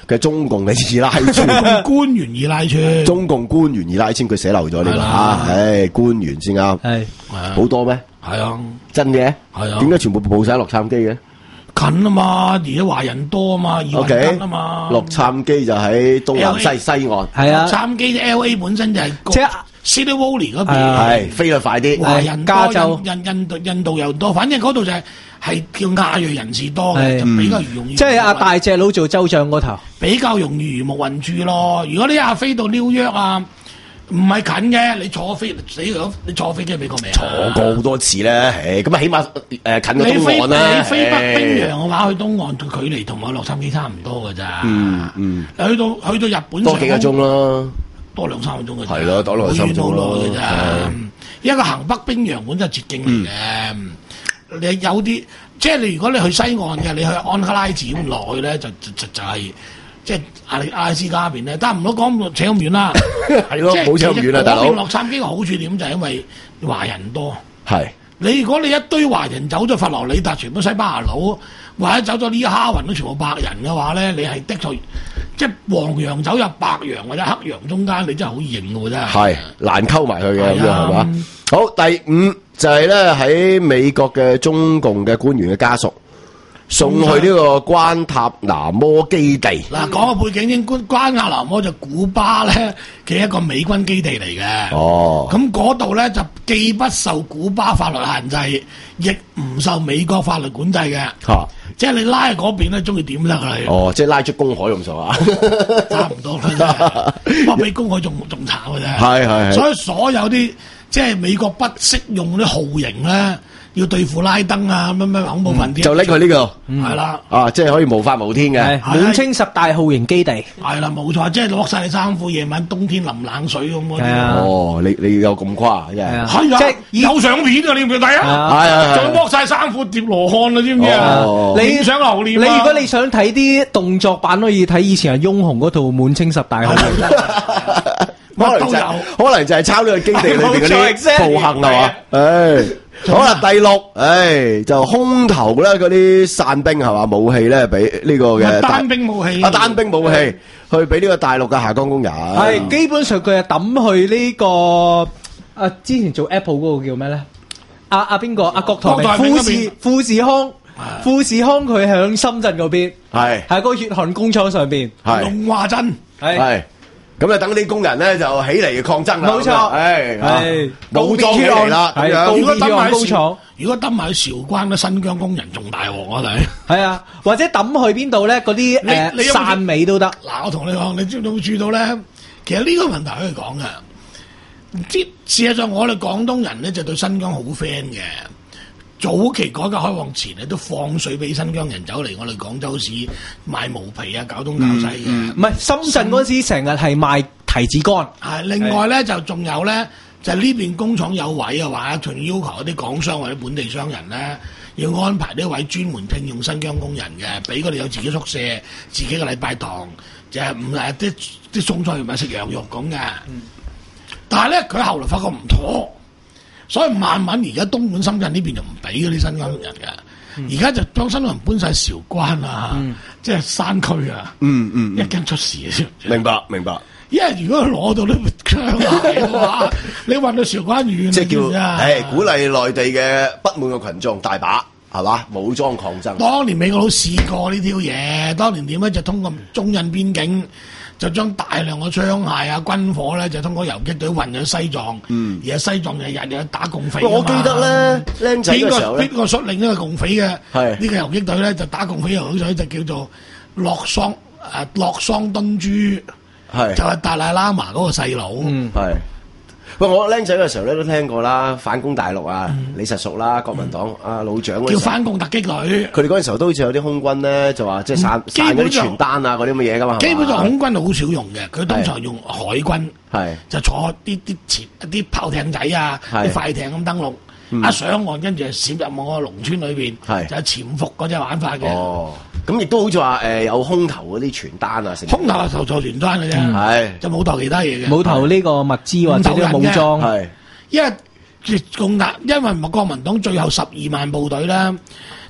嘅中共嘅易拉村， 官員易拉村， 中共官員易拉村，佢寫漏咗呢個係啦嚇，唉，官員先啱， 係好多咩？ 係啊， 真嘅？ 係啊點解全部報晒喺洛杉磯嘅近啊嘛，而家華人多啊嘛，二 ？O 環 K， 吉啊嘛， 洛杉磯就喺東南西 L A 西岸， 係啊洛，杉磯 L A 本身就係即係 City Valley 嗰係啊邊， 係飛得快啲。 華人加州多，印印印度印度又多，反正嗰度就係係叫亞裔人士多嘅， 係就比較容易。 即係阿大隻佬做州長嗰頭， 比較容易魚目混珠咯。如果你阿飛到紐約啊，唔係近嘅，你坐飛死咗，你坐飛機去美國未啊？ 坐過好多次咧，誒咁啊，起碼誒近你飛個東岸啦。 你飛北冰誒洋嘅話，去東岸嘅距離同我洛杉磯差唔多㗎咋。 嗯嗯， 去到去到日本多幾個鐘咯。 多兩三個鐘嘅咋。 係咯多兩三個鐘咯好遠好耐嘅咋係。 一個行北冰洋本身係捷徑嚟嘅。你有啲即係你如果你去西岸嘅，你去安克拉治咁耐咧，就就就就係。即係阿里阿拉斯加嗰邊咧，但係唔好講扯咁遠啦。 係咯即係冇扯咁遠啦大佬嗰邊洛杉磯嘅好處點就係因為華人多。 係你如果你一堆華人走咗佛羅里達，全部西班牙佬，或者走咗呢哈雲都全部白人嘅話咧，你係的確即係黃羊走入白羊或者黑羊中間，你真係好型嘅喎真係。 係難溝埋佢嘅咁樣係啊係嘛？好，第五就係咧喺美國嘅中共嘅官員嘅家屬送去呢個關塔拿摩基地。 嗱，講個背景先，關關亞拿摩就古巴咧嘅一個美軍基地嚟嘅。 哦， 咁嗰度咧就既不受古巴法律限制，亦唔受美國法律管制嘅。 嚇， 即係你拉去嗰邊咧，中意點得㗎啦。 哦，即係拉出公海咁上下。 差唔多啦，真係不過比公海仲仲慘嘅啫。 係係係所以所有啲即係美國不適用啲號型咧，要對付拉登啊，乜乜恐怖分子， 就拎佢呢個係啦， 啊，即係可以無法無天嘅。 係滿清十大號型基地， 係啦，冇錯，即係攞晒你衫褲，夜晚冬天淋冷水咁嗰啲。 係啊哦，你你有咁誇真係。 係啊係啊， 即係有相片㗎，你唔要睇啊？ 係係係仲剝晒衫褲疊羅漢啦，知唔知啊哦？ 你影相留念啊。 你如果你想睇啲動作版，可以睇以前阿翁虹嗰套《滿清十大號型》。 可能就係可能就係抄呢個基地裏邊嗰冇錯啲暴行係嘛？唉，好啦，第六，唉，就空投咧嗰啲散兵係嘛武器咧，俾呢個嘅大單兵武器啊單兵武器去俾呢個大陸嘅下崗工人。 係基本上佢係抌去呢個啊，之前做 Apple 嗰個叫咩咧？阿阿邊個？阿郭台郭台銘、富銘嗰邊士、富士康、富士康佢喺深圳嗰邊， 係喺個血汗工廠上邊， 係龍華鎮。 係係。咁啊，等啲工人咧就起嚟抗爭啦。 冇錯咁啊唉， 係武裝起嚟啦。咁係樣如果告別血汗抌埋喺韶工廠， 如果抌埋喺韶關嘅新疆工人仲大鑊我哋。 係啊，或者抌去邊度咧？嗰啲你你有冇誒汕尾都得。 嗱，我同你講，你知唔知道咧？其實呢個問題可以講嘅。即事實上，我哋廣東人咧就對新疆好 friend 嘅。早期改革開放前咧，都放水俾新疆人走嚟我哋廣州市賣毛皮啊，搞東搞西嘅。 唔係深圳嗰時成日係賣提子乾， 係另外咧就仲有咧，就呢邊工廠有位嘅話，仲要求一啲港商或者本地商人咧，要安排呢位專門聘用新疆工人嘅，俾佢哋有自己宿舍、自己嘅禮拜堂，就係唔係啲啲餸菜唔係食羊肉咁嘅。嗯、但係咧，佢後來發覺唔妥，所以慢慢而家東莞、深圳呢邊就唔俾嗰啲新疆人嘅，而家、嗯、就將新疆人搬晒韶關啊，嗯、即係山區啊， 嗯嗯， 一驚出事啊！ 明白明白。 因為如果佢攞到呢槍械嘅話，你運到韶關遠， 即係叫誒誒鼓勵內地嘅不滿嘅群眾大把係嘛武裝抗爭。 當年美國佬試過呢條嘢，當年點咧就通過中印邊境，就將大量嘅槍械啊、軍火咧，就通過游擊隊運咗西藏。嗯，而家西藏就日日打共匪。 我記得咧，僆仔嘅時候咧， 邊個邊個率領呢個共匪嘅？ 係呢個游擊隊咧，就打共匪游擊隊就叫做洛桑誒洛桑敦珠。 係就係達賴喇嘛嗰個細佬， 係喂，我僆仔嘅時候咧都聽過啦，反攻大陸啊，李實屬啦，國民黨啊老蔣嗰叫反共突擊隊。 佢哋嗰陣時候都好似有啲空軍咧，就話即係散散嗰啲傳單啊，嗰啲咁嘅嘢噶嘛。 基本上空軍好少用嘅，佢通常用海軍， 係就坐啲啲前啲炮艇仔啊，啲快艇咁登陸，一上岸跟住就閃入我個農村裏邊，就係潛伏嗰隻玩法嘅。 哦。咁亦都好似話誒有空投嗰啲傳單啊， 空投係投錯傳單嘅啫， 係就冇投其他嘢嘅， 冇投呢個物資或者啲武裝， 係因為共產因為唔係國民黨最後十二萬部隊咧，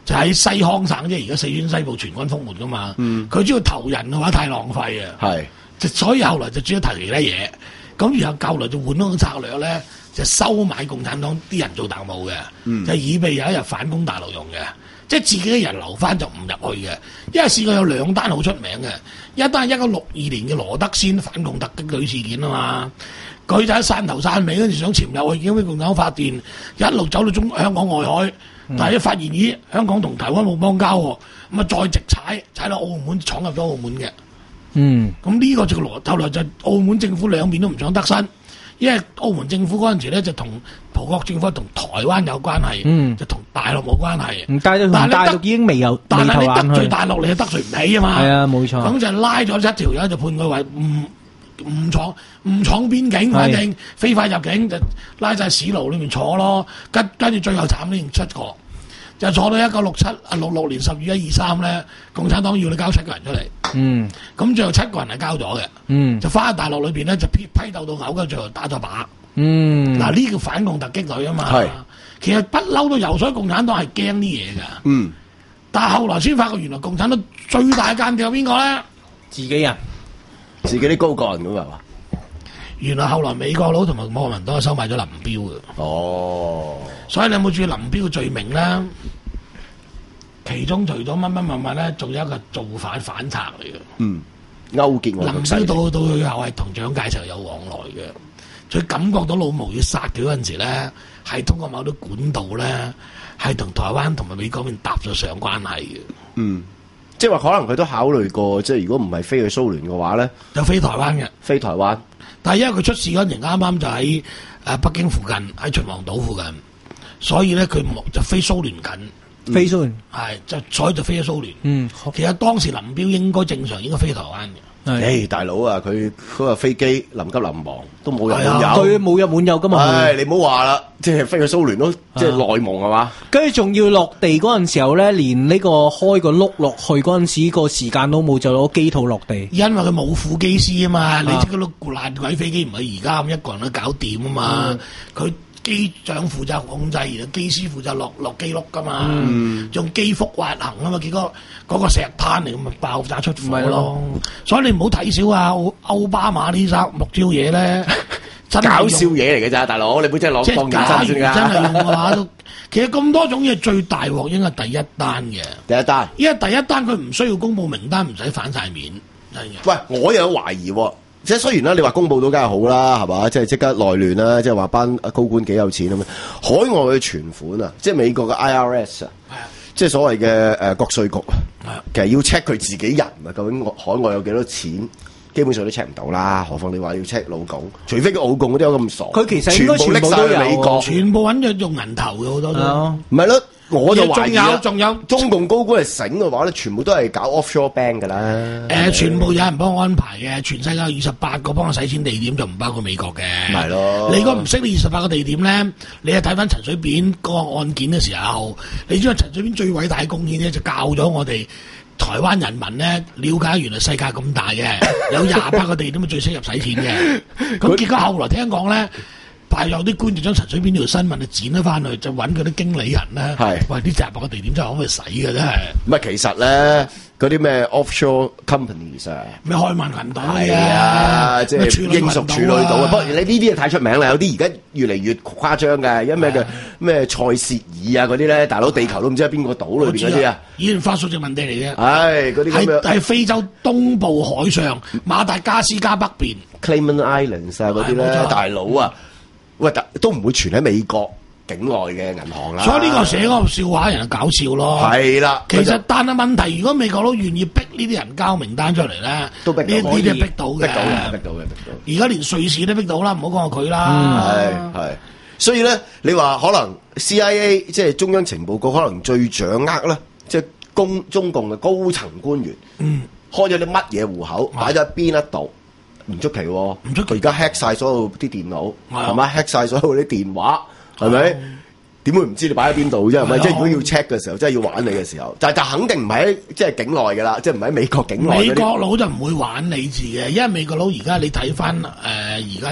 就喺西康省，即係而家四川西部全軍覆沒噶嘛。佢只要投人嘅話太浪費啊。 係， 就所以後來就主要投其他嘢。咁然後後來就換咗個策略咧，就收買共產黨啲人做特務嘅，嗯、就以備有一日反攻大陸用嘅。即係自己嘅人留翻就唔入去嘅。因為試過有兩單好出名嘅，一單係一九六二年嘅羅德仙反共突擊隊事件啊嘛。佢就喺汕頭汕尾跟住想潛入去，見到共產黨發電，一路走到中香港外海，嗯、但係一發現咦香港同台灣冇邦交喎，咁啊再直踩踩到澳門，闖入咗澳門嘅。嗯，咁呢個就羅後來就澳門政府兩邊都唔想得身，因為澳門政府嗰陣時咧就同葡國政府同台灣有關係，嗯、就同大陸冇關係。唔帶到同大陸已經未有，但係你得罪大陸，你係得罪唔起啊嘛。係啊，冇錯。咁就拉咗七條友，就判佢為唔唔闖唔闖邊境，反正非法入境就拉晒屎爐裏面坐咯。跟跟住最後慘呢，出個就坐到一九六七啊六六年十月一二三咧，共產黨要你交七個人出嚟。嗯，咁最後七個人係交咗嘅。嗯，就翻喺大陸裏邊咧就批批鬥到嘔，跟住最後打咗把。嗯，嗱呢叫反共突擊隊啊嘛。係，其實不嬲都游水，共產黨係驚啲嘢噶。嗯，但係後來先發覺原來共產黨最大間諜係邊個咧？自己人。 自己啲高幹咁啊嘛， 原來後來美國佬同埋國民黨收買咗林彪嘅。哦，所以你有冇注意林彪嘅罪名咧？其中除咗乜乜乜乜咧，仲有一個造反反賊嚟嘅。嗯，勾結我。林彪到到最後係同蔣介石有往來嘅，佢感覺到老毛要殺佢嗰陣時咧，係通過某啲管道咧，係同台灣同埋美國邊搭咗上關係嘅。嗯。 即係話可能佢都考慮過，即係如果唔係飛去蘇聯嘅話咧， 就飛台灣嘅， 飛台灣。 但係因為佢出事嗰陣時啱啱就喺誒北京附近，喺秦皇島附近，所以咧佢冇就飛蘇聯緊，嗯、飛蘇聯係就所以就飛咗蘇聯。嗯，其實當時林彪應該正常應該飛台灣嘅。 誒、hey, 大佬啊，佢嗰個飛機臨急臨忙都冇入滿油， 佢冇入滿油噶嘛。 唉，你唔好話啦，即係飛去蘇聯都即係內蒙係嘛？ 跟住仲要落地嗰陣時候咧，連呢個開個轆落去嗰陣時個時間都冇，就攞機套落地。因為佢冇副機師啊嘛，啊你知嗰碌爛鬼飛機唔係而家咁一個人都搞掂啊嘛，佢、嗯。機長負責控制，然後機師負責落落機轆噶嘛，嗯、用機腹滑行啊嘛，結果嗰個石灘嚟咁咪爆炸出火咯。所以你唔好睇小啊奧奧巴馬呢隻木招嘢咧， 真搞笑嘢嚟嘅咋，大佬你唔好真係攞當認真先㗎。真係用嘅話都， 其實咁多種嘢最大鑊應該係第一單嘅。 第一單， 因為第一單佢唔需要公佈名單，唔使反晒面。 喂，我又有懷疑喎。即係雖然啦，你話公佈到梗係好啦，係嘛？即係即刻內亂啦，即係話班高官幾有錢咁樣。海外嘅存款啊，即係美國嘅 I R S 啊，即係所謂嘅誒國稅局啊，其實要 check 佢自己人啊，究竟海外有幾多錢，基本上都 check 唔到啦。何況你話要 check 老共，除非個澳共嗰啲有咁傻， 佢其實應該全部都有美國， 全部揾咗用銀頭嘅好多都， 唔係咯。我就懷疑仲有仲有中共高官係醒嘅話咧，全部都係搞 offshore bank 㗎啦。誒、 呃，全部有人幫我安排嘅，全世界二十八個幫我洗錢地點就唔包括美國嘅。 係咯。 你如果唔識呢二十八個地點咧，你係睇翻陳水扁個案件嘅時候，你知道陳水扁最偉大嘅貢獻咧，就教咗我哋台灣人民咧了解原來世界咁大嘅，有廿八個地點最適合使錢嘅。咁結果後來聽講咧。但係有啲官就將陳水扁呢條新聞就剪咗翻去，就揾嗰啲經理人咧。係，喂，啲廿八個地點真係可唔可以使嘅真係？ 唔係，其實咧嗰啲咩 offshore companies 啊， 咩開曼群島係啊，即係英屬處女島啊。不過你呢啲嘢太出名啦，有啲而家越嚟越誇張嘅，因為嘅咩塞舌爾啊嗰啲咧，大佬地球都唔知喺邊個島裏邊嗰啲啊。 以前法屬殖民地嚟嘅， 係嗰啲咁樣， 係非洲東部海上馬達加斯加北邊 Cayman Islands 啊嗰啲咧，大佬啊！喂，都唔會存喺美國境內嘅銀行啦。 所以呢個寫嗰個笑話人就搞笑咯。 係啦， 其實但係問題，如果美國佬願意逼呢啲人交名單出嚟咧， 都逼到， 呢啲係逼到嘅， 逼到嘅，逼到嘅，逼到。 而家連瑞士都逼到啦，唔好講話佢啦。 係係、嗯，所以咧，你話可能 C I A 即係中央情報局，可能最掌握咧，即係公中共嘅高層官員，嗯，開咗啲乜嘢戶口，擺咗喺邊一度。唔出奇喎，唔出奇。佢而家 hack 曬所有啲電腦，係咪 hack 曬所有啲電話，係咪？點會唔知你擺喺邊度啫？係咪？即係如果要 check 嘅時候，即係要玩你嘅時候，但係就肯定唔喺即係境內㗎啦，即係唔喺美國境內。 美國佬就唔會玩你字嘅，因為美國佬而家你睇翻誒而家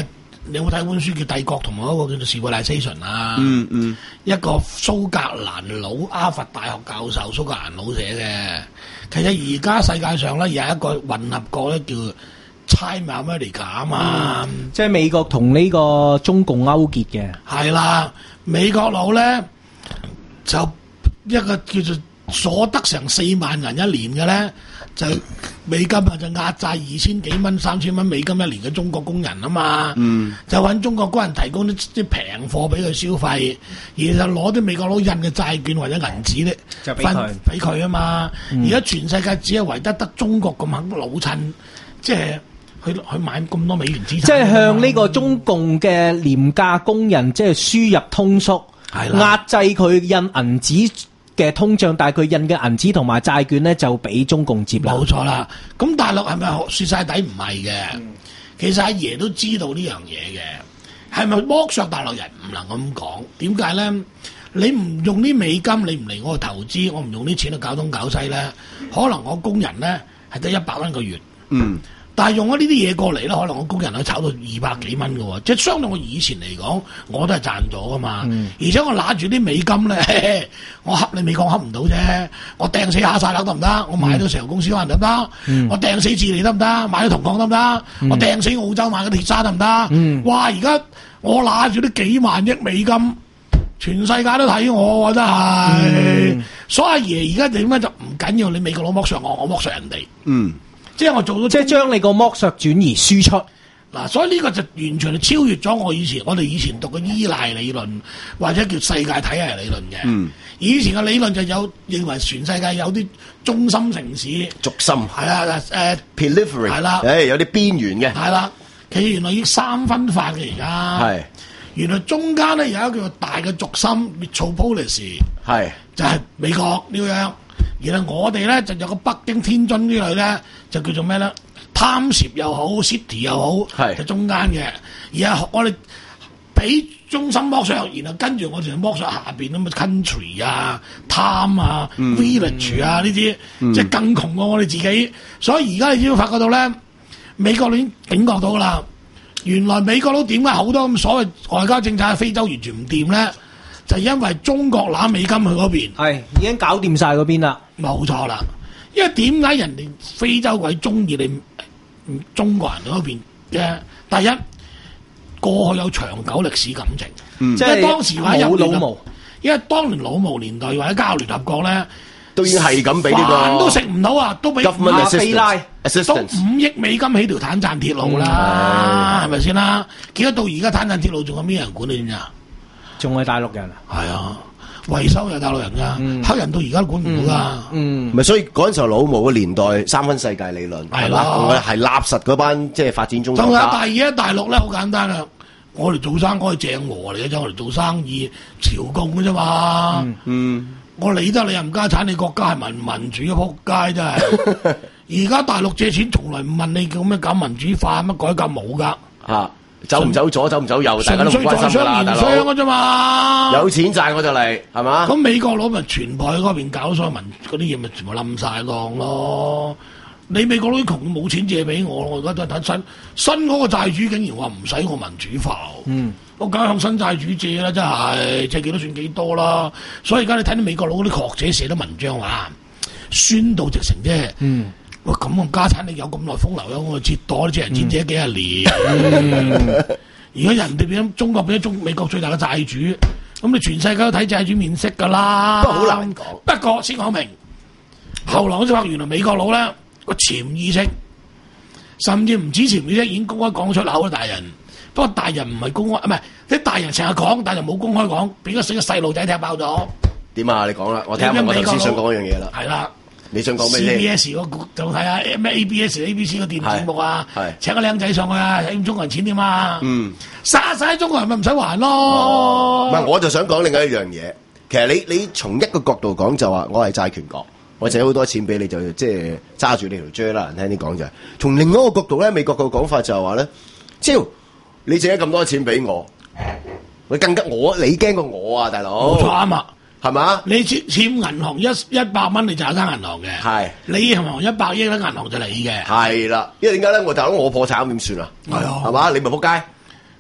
你有冇睇本書叫《帝國》同埋一個叫做《Civilization》啊？ 嗯嗯， 一個蘇格蘭佬哈佛大學教授蘇格蘭佬寫嘅。其實而家世界上咧有一個混合國咧叫 China America 啊嘛， 嗯、即係美國同呢個中共勾結嘅。 係啦，美國佬咧就一個叫做所得成四萬人一年嘅咧，就美金啊就壓榨二千幾蚊、三千蚊美金一年嘅中國工人啊嘛，嗯、就揾中國工人提供啲啲平貨俾佢消費，而就攞啲美國佬印嘅債券或者銀紙咧， 就俾佢俾佢啊嘛。而家、嗯、全世界只係唯得得中國咁肯老襯，即係。去去買咁多美元資產， 即係向呢個中共嘅廉價工人，即係輸入通縮，壓制佢印銀紙嘅通脹，但係佢印嘅銀紙同埋債券咧就俾中共接啦。 冇錯啦，咁大陸係咪説晒底唔係嘅？嗯、其實阿爺都知道呢樣嘢嘅，係咪剝削大陸人唔能咁講？點解咧？你唔用啲美金，你唔嚟我度投資，我唔用啲錢去搞東搞西咧，可能我工人咧係得一百蚊個月。嗯。但係用咗呢啲嘢過嚟咧，可能我工人可以炒到二百幾蚊嘅喎，即係相對我以前嚟講，我都係賺咗噶嘛。嗯、而且我拿住啲美金咧，我恰你美國恰唔到啫。我掟死下晒樓得唔得？我買到石油公司可能得唔得？嗯、我掟死智利得唔得？買咗銅礦得唔得？嗯、我掟死澳洲買嘅鐵砂得唔得？嗯、哇！而家我拿住啲幾萬億美金，全世界都睇我，真係。嗯、所以阿爺而家點解就唔緊要？你美國佬剝削我，我剝削人哋。嗯。即係我做到， 即係將你個剝削轉移輸出嗱，所以呢個就完全係超越咗我以前我哋以前讀嘅依賴理論或者叫世界體系理論嘅。嗯，以前嘅理論就有認為全世界有啲中心城市， 軸心係啊誒 periphery 係啦，誒有啲邊緣嘅係啦，其實原來要三分化嘅而家係，原來中間咧有一個叫大嘅軸心 metropolis 係，就係美國紐約。然後我哋咧就有個北京、天津呢類咧，就叫做咩咧？Township 又好 ，city 又好，係就中間嘅。而係我哋俾中心剝削，然後跟住我哋剝削下邊咁嘅 country 啊、town 啊、嗯、village 啊呢啲，嗯、即係更窮過我哋自己。所以而家你只要發覺到咧，美國佬已經警覺到啦。原來美國佬點解好多咁所謂外交政策喺非洲完全唔掂咧？就因為中國拿美金去嗰邊，係已經搞掂晒嗰邊啦， 冇錯啦。因為點解人哋非洲鬼中意你中國人嗰邊嘅？第一，過去有長久歷史感情，嗯、即係當時話有老毛，因為當年老毛年代或者加聯合國咧， 都已經係咁俾呢個飯都食唔到啊，都俾馬菲拉都五億美金起條坦贊鐵路啦，係咪先啦？結果到而家坦贊鐵路仲有咩人管你知啊？ 仲係大陸人啊？ 係啊，維修又係大陸人噶，嗯、黑人到而家都管唔到噶。 嗯，咪、嗯、所以嗰陣時候老毛嘅年代三分世界理論係啦，我哋係垃圾嗰班即係發展中國家。仲有第二咧，大陸咧好簡單啦，我哋做生意係鄭和嚟嘅啫，我哋做生意朝貢嘅啫嘛。嗯，嗯我理得你冚家產，你國家係民民主嘅撲街真係。而家大陸借錢從來唔問你叫咩搞民主化乜改革冇噶。啊。 走唔走左，走唔走右，大家都唔關心㗎啦，大佬。 雙嘅啫嘛， 有錢賺我就嚟，係嘛？ 咁美國佬咪全部喺嗰邊搞所有民嗰啲嘢，咪全部冧晒浪咯。你美國佬啲窮冇錢借俾我，我而家都係睇新新嗰個債主竟然話唔使我民主化。嗯，我梗係向新債主借啦，真係借幾多算幾多啦。所以而家你睇到美國佬嗰啲學者寫得文章話，酸到直成啫。嗯。喂，咁個家產你有咁耐風流，有我折墮，借人錢借咗幾十年。而家、嗯、人哋變咗中國變咗中美國最大嘅債主，咁你全世界都睇債主面色㗎啦。 不過好難講。 不過先講明，後來我先發覺原來美國佬咧個潛意識，甚至唔止潛意識已經公開講出口啦，大人。不過大人唔係公開，唔係啲大人成日講，但係冇公開講，俾個死個細路仔踢爆咗。 點啊？你講啦，我聽下我頭先想講一樣嘢啦。係啦。你想講咩 C B S 嗰個就睇下咩 A B S、A B C 個電節目啊，請個靚仔上去啊，使中國人錢點啊？嗯，殺晒中國人咪唔使還咯。 唔係、哦，我就想講另外一樣嘢。其實你你從一個角度講就話我係債權國，我借好多錢俾你就即係揸住你條啫啦。人聽啲講就係、是、從另外一個角度咧，美國嘅講法就係話咧，只要你借咗咁多錢俾我，你更加我你驚過我啊，大佬。冇錯啊嘛。係嘛？你欠欠銀行一一百蚊，你就係間銀行嘅。係是你銀行一百億咧，銀行就你嘅。係啦，因為點解咧？我大佬我破產點算啊？係啊，係嘛？你咪仆街。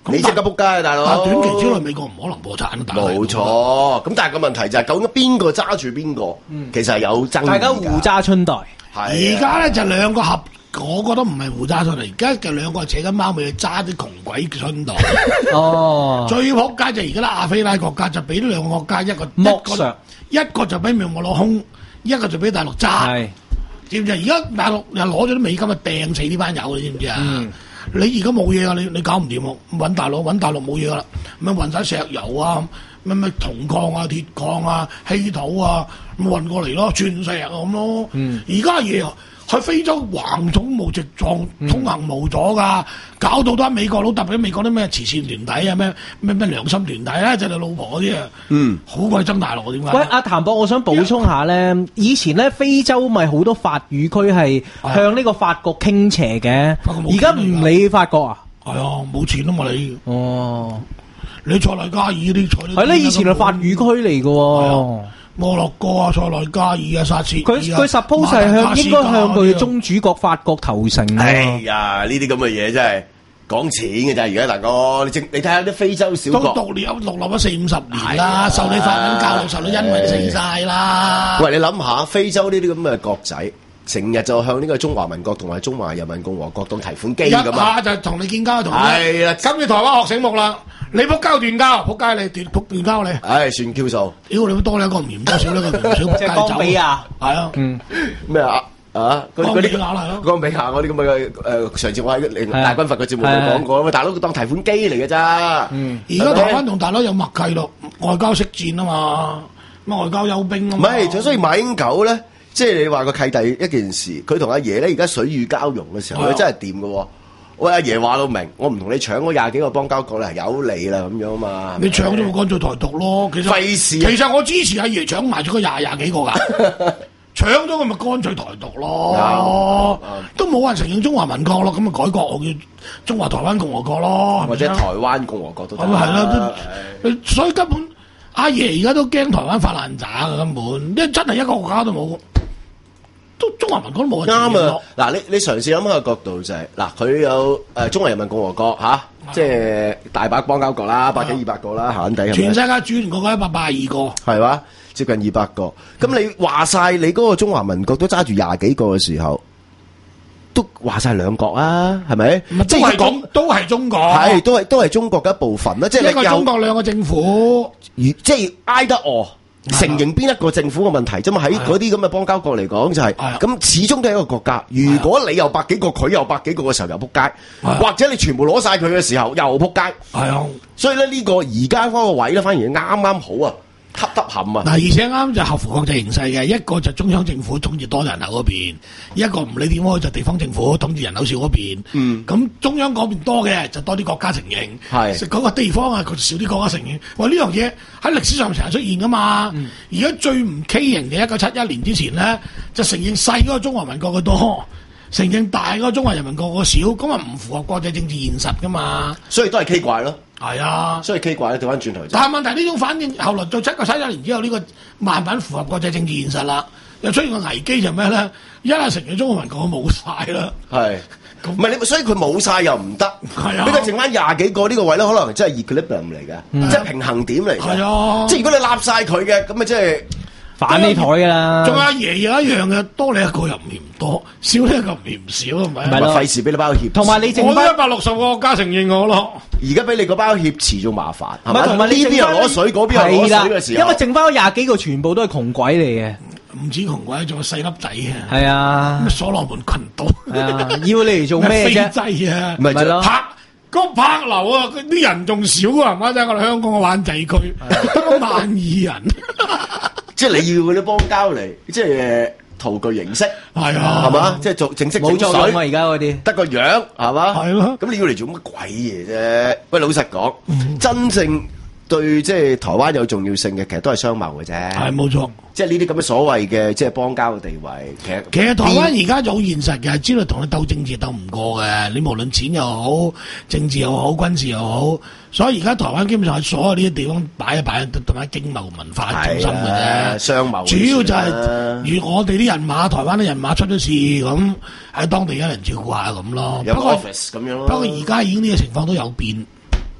你即刻仆街啊，大佬！ 短期之內美國唔可能破產啊，大佬。 冇錯，咁但係個問題就係究竟邊個揸住邊個，其實係有爭議㗎。 大家互揸春袋。 而家咧就兩個合，我覺得唔係互揸春袋，而家就兩個係扯緊貓尾揸啲窮鬼春袋。 哦， 最仆街就而家啦，亞非拉國家就俾呢兩個國家一個剝削， 一個就俾美國攞空，一個就俾大陸揸。 係知唔知？而家大陸又攞咗啲美金啊，掟死呢班友，你知唔知啊？嗯、你而家冇嘢啊，你你搞唔掂喎，揾大陸揾大陸冇嘢噶啦，咪運晒石油啊，咩咩銅礦啊、鐵礦啊、稀土啊，咁運過嚟咯，鑽石啊咁咯。而家嘢喺非洲橫衝無直撞，通行無阻噶，搞到都喺美國佬，特別美國啲咩慈善團體啊、咩咩咩良心團體咧，就係老婆嗰啲啊，嗯，好鬼憎大陸點解？ 喂，阿譚博，我想補充下咧，以前咧非洲咪好多法語區係向呢個法國傾斜嘅，而家唔理法國啊？ 係啊，冇錢啊嘛你。 哦， 你塞內加爾啲財係咧，以前係法語區嚟嘅喎。 摩洛哥啊、塞內加爾啊、薩切爾啊， 佢佢 suppose 係向應該向佢宗主國法國投誠。 哎呀，呢啲咁嘅嘢真係講錢嘅咋，而家大哥，你正你睇下啲非洲小國， 都獨立獨立咗四五十年啦，受你法文教育受到因為死晒啦。 喂，你諗下非洲呢啲咁嘅國仔，成日就向呢個中華民國同埋中華人民共和國當提款機咁啊！ 一下就同你建交同你。 係啦， 今日台灣學醒目啦。你仆交斷交，仆街你斷仆斷交你。 唉，算 Q 數。 屌你多你一個唔嫌多，少你一個唔少仆街走。 江比亞係啊， 嗯， 咩啊啊？ 江比亞係咯， 江比亞嗰啲咁嘅誒，上次我喺大軍閥嘅節目度講過，喂大佬當提款機嚟嘅咋？ 嗯，而家台灣同大佬有默契咯，外交識戰啊嘛，乜外交休兵啊嘛。 唔係，所以馬英九咧，即係你話個契弟一件事，佢同阿爺咧而家水乳交融嘅時候，佢真係掂嘅喎。喂，阿爺話到明，我唔同你搶嗰廿幾個邦交國咧，係有你啦咁樣嘛。 你搶咗咪乾脆台獨咯？其實費事。 其實我支持阿爺搶埋咗個廿廿幾個㗎，搶咗佢咪乾脆台獨咯。都冇人承認中華民國咯，咁咪改國號叫中華台灣共和國咯， 或者台灣共和國都得。 咁係啦，所以根本阿爺而家都驚台灣發爛渣㗎根本，因為真係一個國家都冇。都中華民國都冇人啱啊！嗱，你你嘗試諗下個角度就係、是、嗱，佢有誒、呃、中華人民共和國嚇，啊啊、即係大把邦交國啦，百幾二百個啦，閒底係咪？ 全世界主權國家一百八十二個， 係嘛？接近二百個。咁你話晒你嗰個中華民國都揸住廿幾個嘅時候，都話晒兩國啊，係咪？ 即係講都係中國， 係都係都係中國嘅一部分啦。即係一個中國兩個政府， 即係挨得餓。承認邊一個政府嘅問題啫嘛？喺嗰啲咁嘅邦交國嚟講就係、是，咁始終都係一個國家。如果你有百幾個，佢有百幾個嘅時候又撲街，或者你全部攞晒佢嘅時候又撲街。係啊，所以咧呢個而家嗰個位咧反而啱啱好啊，恰得冚啊！嗱， 而且啱就合乎國際形勢嘅，一個就中央政府統治多人口嗰邊，一個唔理點開就地方政府統治人口少嗰邊。嗯，咁中央嗰邊多嘅就多啲國家承認，係嗰個地方啊佢少啲國家承認。喂，呢樣嘢喺歷史上成日出現噶嘛？而家、嗯、最唔畸形嘅一九七一年之前咧，就承認細嗰個中華民國嘅多。承認大嗰個中華人民共和國少，咁啊唔符合國際政治現實噶嘛， 所以都係 K 怪咯。 係啊， 所以 K 怪咧調翻轉頭。 但係問題呢種反應，後來到七個七一年之後，呢、這個慢慢符合國際政治現實啦，又出現個危機就咩咧？一係承認中華民國冇晒啦，係唔係你？所以佢冇晒又唔得，係啊，呢個剩翻廿幾個呢、這個位咧，可能真係 equilibrium 嚟嘅，嗯、即係平衡點嚟嘅。係啊，即係如果你立晒佢嘅，咁咪即係。 反呢台噶啦， 仲有阿爺有一樣嘅，多你一個又唔嫌多，少你一個唔嫌少，係咪？ 咪費事俾你包協， 同埋你剩我都一百六十個國家承認我咯。 而家俾你個包協遲仲麻煩，係咪？同埋呢邊又攞水，嗰邊又攞水嘅時候， 因為剩翻嗰廿幾個全部都係窮鬼嚟嘅， 唔止窮鬼，仲有細粒仔嘅。 係啊， 咩所羅門群島， 係啊，要你嚟做咩啫？ 飛劑啊， 咪就拍嗰拍樓啊，啲人仲少啊，唔啱？我哋香港嘅灣仔區得萬二人。 即係你要嗰啲邦交嚟，即係圖具形式，係啊，係嘛？即係做正式整水。 冇錯，而家嗰啲得個樣，係嘛？ 係咯。 咁你要嚟做乜鬼嘢啫？喂，老實講，嗯、真正對即係台灣有重要性嘅，其實都係商貿嘅啫。係冇錯。即係呢啲咁嘅所謂嘅即係邦交嘅地位，其實其實台灣而家就好現實嘅，知道同你鬥政治鬥唔過嘅。你無論錢又好，政治又好，軍事又好，所以而家台灣基本上係所有呢啲地方擺一擺，同埋經貿文化中心嘅啫。商貿主要就係、是，如我哋啲人馬，台灣啲人馬出咗事咁，喺當地有人照顧下咁咯。 有個 office 咁樣咯。 不過而家已經呢個情況都有變。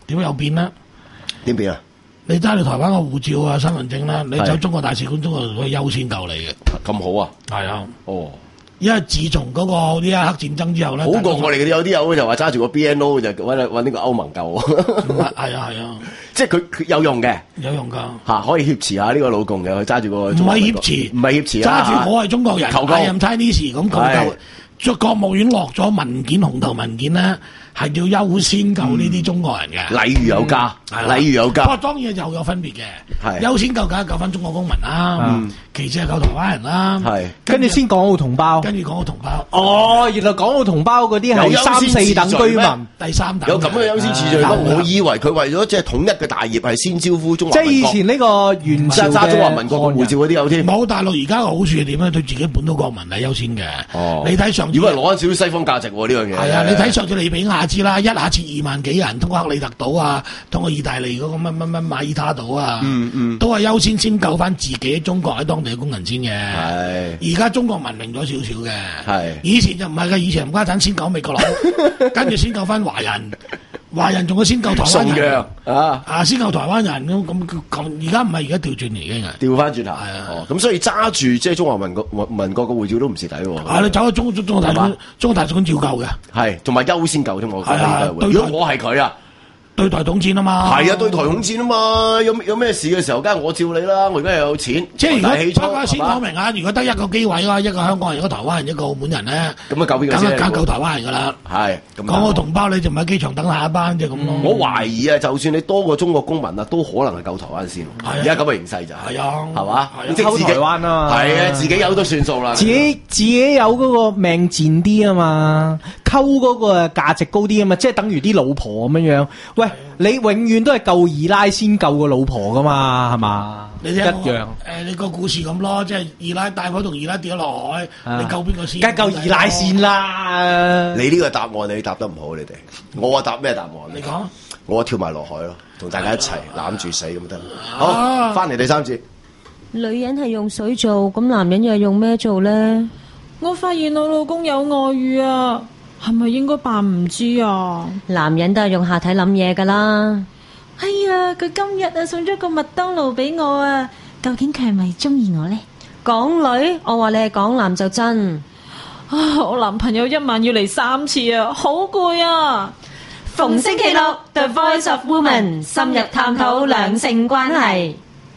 點有變咧？ 點變啊？ 你揸你台灣嘅護照啊、身份證啦，你係走中國大使館，中國會優先救你嘅。 咁好啊？ 係啊， 哦。 因為自從嗰個呢一刻戰爭之後咧， 好過我哋嗰啲有啲友就話揸住個 B N O 就揾揾呢個歐盟救， 係啊係啊， 即係佢佢有用嘅， 有用㗎嚇，可以挾持下呢個老共嘅，佢揸住個唔係挾持， 唔係挾持啊， 揸住我係中國人求救 ，I am Chinese 咁求係救。作國務院落咗文件，紅頭文件咧係要優先救呢啲中國人嘅， 禮遇有加， 係啦禮遇有加。 不過當然又有分別嘅， 係優先救梗係救翻中國公民啦，其次係救台灣人啦， 係跟住先港澳同胞。 跟住港澳同胞。 哦，原來港澳同胞嗰啲係三四等居民。 第三等有咁嘅優先次序咩？我以為佢為咗即係統一嘅大業係先招呼中華即係以民國。 前呢個元朝揸中華民嘅國嘅護照嗰啲有添。 冇大陸而家嘅好處係點咧？對自己本土國民係優先嘅。 哦， 你睇上次如果係攞緊少少西方價值喎呢樣嘢。 係啊，你睇上次利比亞知啦，一下切二萬幾人通過克里特島啊，通過意大利嗰個乜乜乜馬爾他島啊， 嗯嗯， 都係優先先救翻自己中國喺當地嘅工人先嘅。 係。 而家中國文明咗少少嘅。 係。 以前就唔係嘅，以前唔家陣先救美國佬，跟住先救翻華人，華人仲要先救台灣送人。 藥啊！ 啊，先救台灣人咁咁咁，而家唔係而家調轉嚟嘅。 調翻轉頭。 係啊。 哦，咁所以揸住即係中華民國民國嘅護照都唔蝕底喎。 啊，你走去中中中國大使館，中國大使館照救嘅。 係，同埋優先救添，我覺得係啊應該會。如果我係佢啊， 對台統戰啊嘛。 係啊，對台統戰啊嘛，有有咩事嘅時候，梗係我照你啦。我而家又有錢， 即係如大氣粗果先講明啊，如果得一個機位啊，一個香港人，一個台灣人，一個澳門人咧， 咁啊救邊個梗先？ 係梗救台灣人噶啦。 係。 港澳同胞你就唔喺機場等下一班啫咁咯。 我懷疑啊，就算你多個中國公民啊，都可能係救台灣先。而家咁嘅形勢就係。 係啊。 係嘛？ 即係台灣啊。 係啊，自己有都算數啦。 自己自己有嗰個命賤啲啊嘛，溝嗰個價值高啲啊嘛，即係等於啲老婆咁樣樣。喂，你永遠都係救二奶先救個老婆噶嘛，係嘛？ 你一樣。 誒，你個故事咁咯，即係二奶大火同二奶跌咗落海，你救邊個先？ 梗係救二奶先啦。 你呢個答案你答得唔好，你哋。我話答咩答案？ 你講。 我跳埋落海咯，同大家一齊攬住死咁得。好，翻嚟第三節。 女人係用水做，咁男人又係用咩做呢？ 我發現我老公有外遇啊，係咪應該扮唔知啊？ 男人都係用下體諗嘢噶啦。 哎呀，佢今日啊送咗個麥當勞俾我啊，究竟佢係咪中意我呢？ 港女，我話你係港男就真。 啊，我男朋友一晚要嚟三次啊，好攰啊！ 逢星期六 The Voice of Woman 深入探討兩性關係。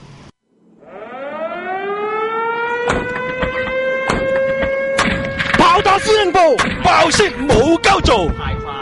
炮打司令部，爆息冇交做。 太快。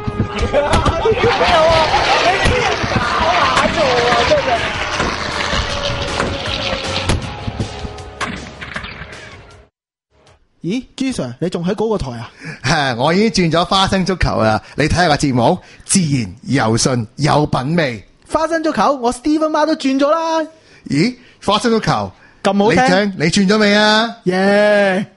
咦，G Sir，你仲喺嗰個台啊？ 我已經轉咗花生足球啦！你睇下個節目，自然柔順有品味。 花生足球，我 Steven 媽都轉咗啦。 咦，花生足球咁好聽， 你轉咗未啊？ 耶！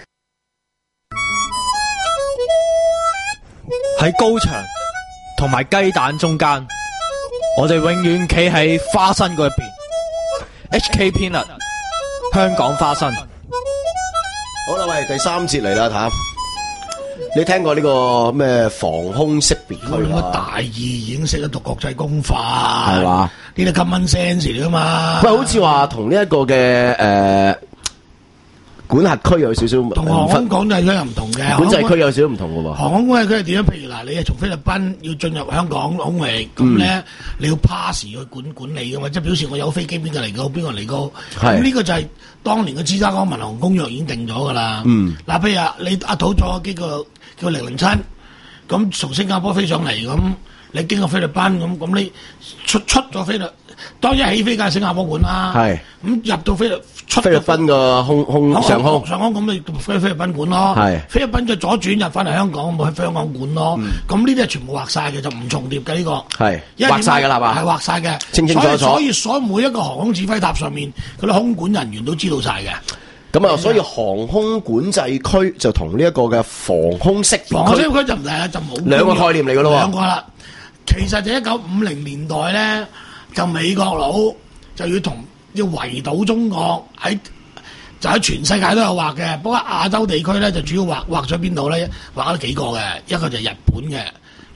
喺高牆同埋雞蛋中間，我哋永遠企喺花生嗰一邊。H K Peanut，香港花生。 好啦，喂，第三節嚟啦，睇下。你聽過呢個咩防空識別區啦？大二已經識得讀國際公法， 係嘛？ 呢啲 common sense 嚟噶嘛？ 喂，好似話同呢一個嘅誒管轄區有少少同航空管制區又唔同嘅。 管制區有少少唔同嘅喎。 航空管制區係點樣？譬如嗱，你係從菲律賓要進入香港空域，咁咧你要 pass 去管管理噶嘛？即係表示我有飛機邊個嚟高，邊個嚟高。咁呢個就係當年嘅芝加哥民航公約已經定咗噶啦。 嗯。 嗱，譬如啊，你阿土咗機個叫零零七，咁從新加坡飛上嚟，咁你經過菲律賓，咁咁你出出咗菲律，當一起飛梗係新加坡管啦。 係。 咁入到菲律出菲律賓個空空上空上空，咁你飛菲律賓管咯。 係。 菲律賓再左轉入翻嚟香港，咪去香港管咯。咁呢啲係全部劃晒嘅，就唔重疊嘅呢個。 係。劃晒㗎啦嘛。 係劃晒嘅， 清清楚楚。 所以所以每一個航空指揮塔上面，嗰啲空管人員都知道晒嘅。 咁啊，所以航空管制區就同呢一個嘅防空識別區， 防空識別區就唔係啦，就冇兩個概念嚟㗎咯喎。 兩個啦，其實就一九五零年代咧，就美國佬就要同要圍堵中國，喺就喺全世界都有劃嘅。不過亞洲地區咧就主要劃劃咗邊度咧？劃咗幾個嘅，一個就係日本嘅，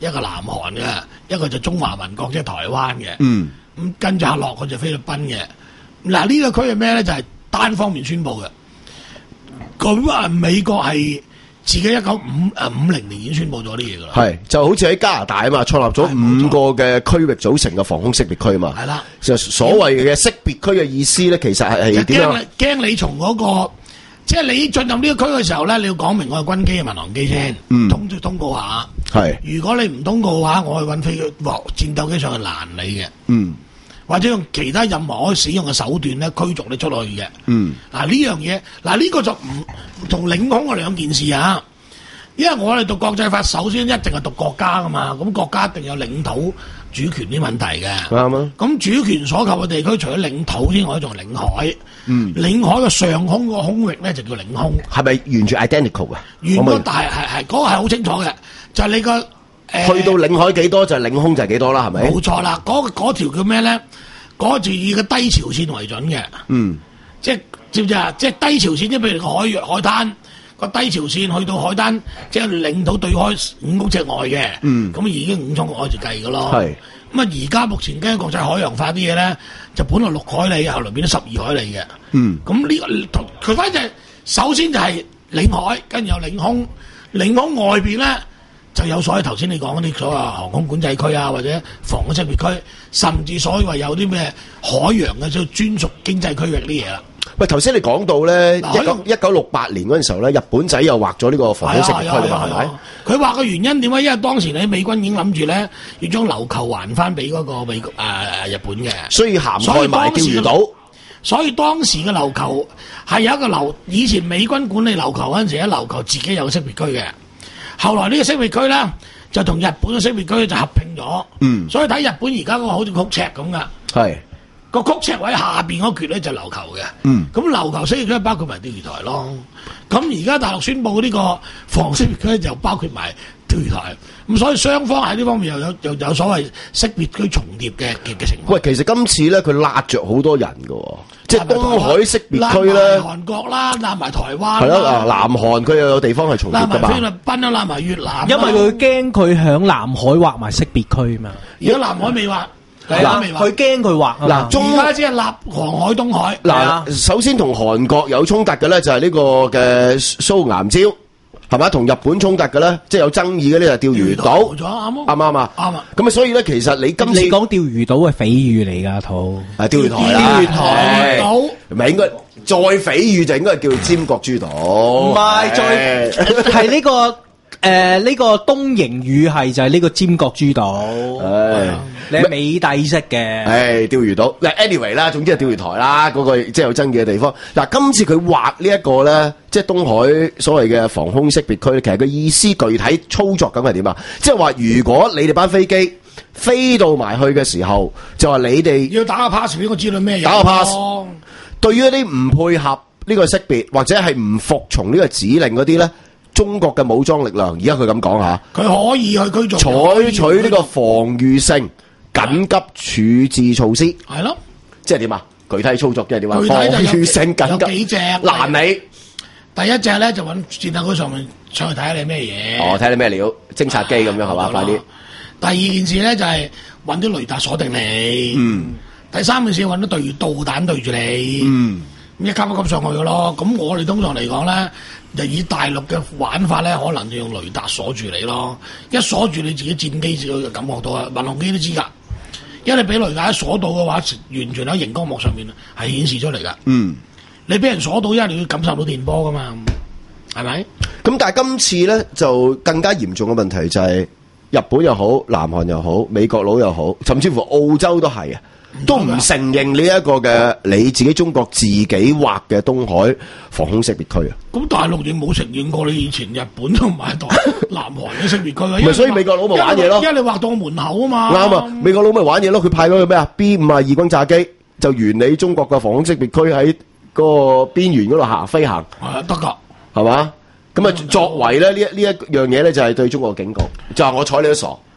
一個南韓嘅，一個就中華民國即係台灣嘅。 嗯， 咁跟住下落佢就菲律賓嘅。嗱呢個區係咩咧？就係、是、單方面宣佈嘅。咁啊，美國係自己一九五誒五零年已經宣佈咗啲嘢㗎啦。 係就好似喺加拿大啊嘛，創立咗五個嘅區域組成嘅防空識別區啊嘛。 係啦， 就所謂嘅識別區嘅意思咧，其實係係點樣？ 驚你從嗰、那個，即係你進入呢個區嘅時候咧，你要講明我係軍機嘅民航機先， 嗯， 通通告下。 係， 如果你唔通告嘅話，我去揾飛機、戰鬥機上去攔你嘅。 嗯。 或者用其他任何可以使用嘅手段咧驅逐你出去嘅。 嗯， 嗱呢樣嘢，嗱呢個就唔同領空係兩件事啊。因為我哋讀國際法，首先一定係讀國家噶嘛，咁國家一定有領土主權啲問題嘅。 啱啊。咁主權所及嘅地區，除咗領土之外，仲係領海。 嗯， 領海嘅上空個空域咧就叫領空。 係咪完全 identical 嘅？ 原個大係係嗰個係好清楚嘅，就係、是、你個。 去到領海幾多就係領空就係幾多啦，係咪？ 冇錯啦，嗰嗰條叫咩咧？嗰條以個低潮線為準嘅。嗯，即係知唔知啊？即係低潮線，即係譬如個海海灘個低潮線去到海灘，即係領土對開五公尺外嘅。嗯，咁已經五公尺外就計噶咯。係咁啊！而家目前跟國際海洋法啲嘢咧，就本來六海里，後來變咗十二海里嘅。嗯，咁呢、這個佢反正首先就係領海，跟住有領空，領空外邊咧。就有所謂頭先你講嗰啲所謂航空管制區啊，或者防空識別區，甚至所謂有啲咩海洋嘅即專屬經濟區域啲嘢啦。 喂，頭先你講到咧，一九一九六八年嗰陣時候咧，日本仔又畫咗呢個防空識別區㗎嘛，係咪？佢畫嘅原因點解？因為當時你美軍已經諗住咧要將琉球還翻俾嗰個美國誒、呃、日本嘅， 所以涵蓋埋釣魚島。 所以當時嘅琉球係有一個琉，以前美軍管理琉球嗰陣時，喺琉球自己有個識別區嘅。後來呢個識別區咧，就同日本嘅識別區就合併咗。嗯，所以睇日本而家嗰個好似曲尺咁噶。係個曲尺位下邊嗰橛咧就琉球嘅。嗯，咁琉球識別區包括埋釣魚台咯。咁而家大陸宣布呢個防識別區就包括埋釣魚台。咁所以雙方喺呢方面又有又有所謂識別區重疊嘅嘅嘅情況。 喂，其實今次咧佢拉着好多人噶，即係東海識別區咧， 韓國啦，拉埋台灣。 係咯，啊，南韓佢又有地方係重疊噶嘛。 拉埋菲律賓啦，拉埋越南。 因為佢驚佢響南海劃埋識別區嘛。 而家南海未劃， 嗱，佢驚佢劃。 嗱，中而家只係立黃海、東海。 嗱，首先同韓國有衝突嘅咧就係呢個嘅蘇岩礁。係嘛？同日本衝突嘅咧，即係有爭議嘅呢，就釣魚島，啱唔啱啊？啱啊！咁啊，所以咧，其實你今次你講釣魚島係匪語嚟㗎，套係釣魚台啦，釣魚台島，咪應該再匪語就應該係叫尖閣諸島， 唔係再係呢個。誒，呢、呃這個東瀛語系就係呢個尖閣諸島， 唉， 你係美帝式嘅， 誒，釣魚島，嗱 ，anyway 啦，總之係釣魚台啦，嗰、那個即係有爭議嘅地方。嗱，今次佢劃呢一個咧，即係東海所謂嘅防空識別區，其實個意思具體操作咁係點啊？即係話如果你哋班飛機飛到埋去嘅時候，就話你哋要打個 pass 俾我知道咩嘢， 打個 pass。對於一啲唔配合呢個識別或者係唔服從呢個指令嗰啲咧。中國嘅武裝力量，而家佢咁講下， 佢可以去驅逐， 採取呢個防禦性緊急處置措施， 係咯， 即係點啊？具體操作即係點啊？防禦性緊急， 有幾隻攔你。 第一隻咧就揾戰鬥機上面上去睇下你咩嘢， 哦，睇下你咩料，偵察機咁樣係嘛？快啲。 第二件事咧就係揾啲雷達鎖定你，嗯。第三件事揾啲對導彈對住你，嗯。咁一級一級上去嘅咯。咁我哋通常嚟講咧。就以大陸嘅玩法咧，可能就用雷達鎖住你咯。一鎖住你自己戰機就感覺到啊，民航機都知㗎。因為你俾雷達一鎖到嘅話，完全喺熒光幕上面係顯示出嚟㗎。嗯，你俾人鎖到，因為你要感受到電波㗎嘛，係咪？ 咁但係今次咧就更加嚴重嘅問題就係日本又好，南韓又好，美國佬又好，甚至乎澳洲都係啊。都唔承認呢一個嘅你自己中國自己劃嘅東海防空識別區啊！ 咁大陸亦冇承認過你以前日本同埋台南韓嘅識別區啊！ 咪所以美國佬咪玩嘢咯， 因為你劃到我門口啊嘛！ 啱啊！美國佬咪玩嘢咯，佢派咗個咩啊 B 五十二轟炸機就沿你中國嘅防空識別區喺嗰個邊緣嗰度行飛行， 係得㗎， 係嘛？咁啊作為咧呢一呢一樣嘢咧就係對中國嘅警告，就係我睬你都傻。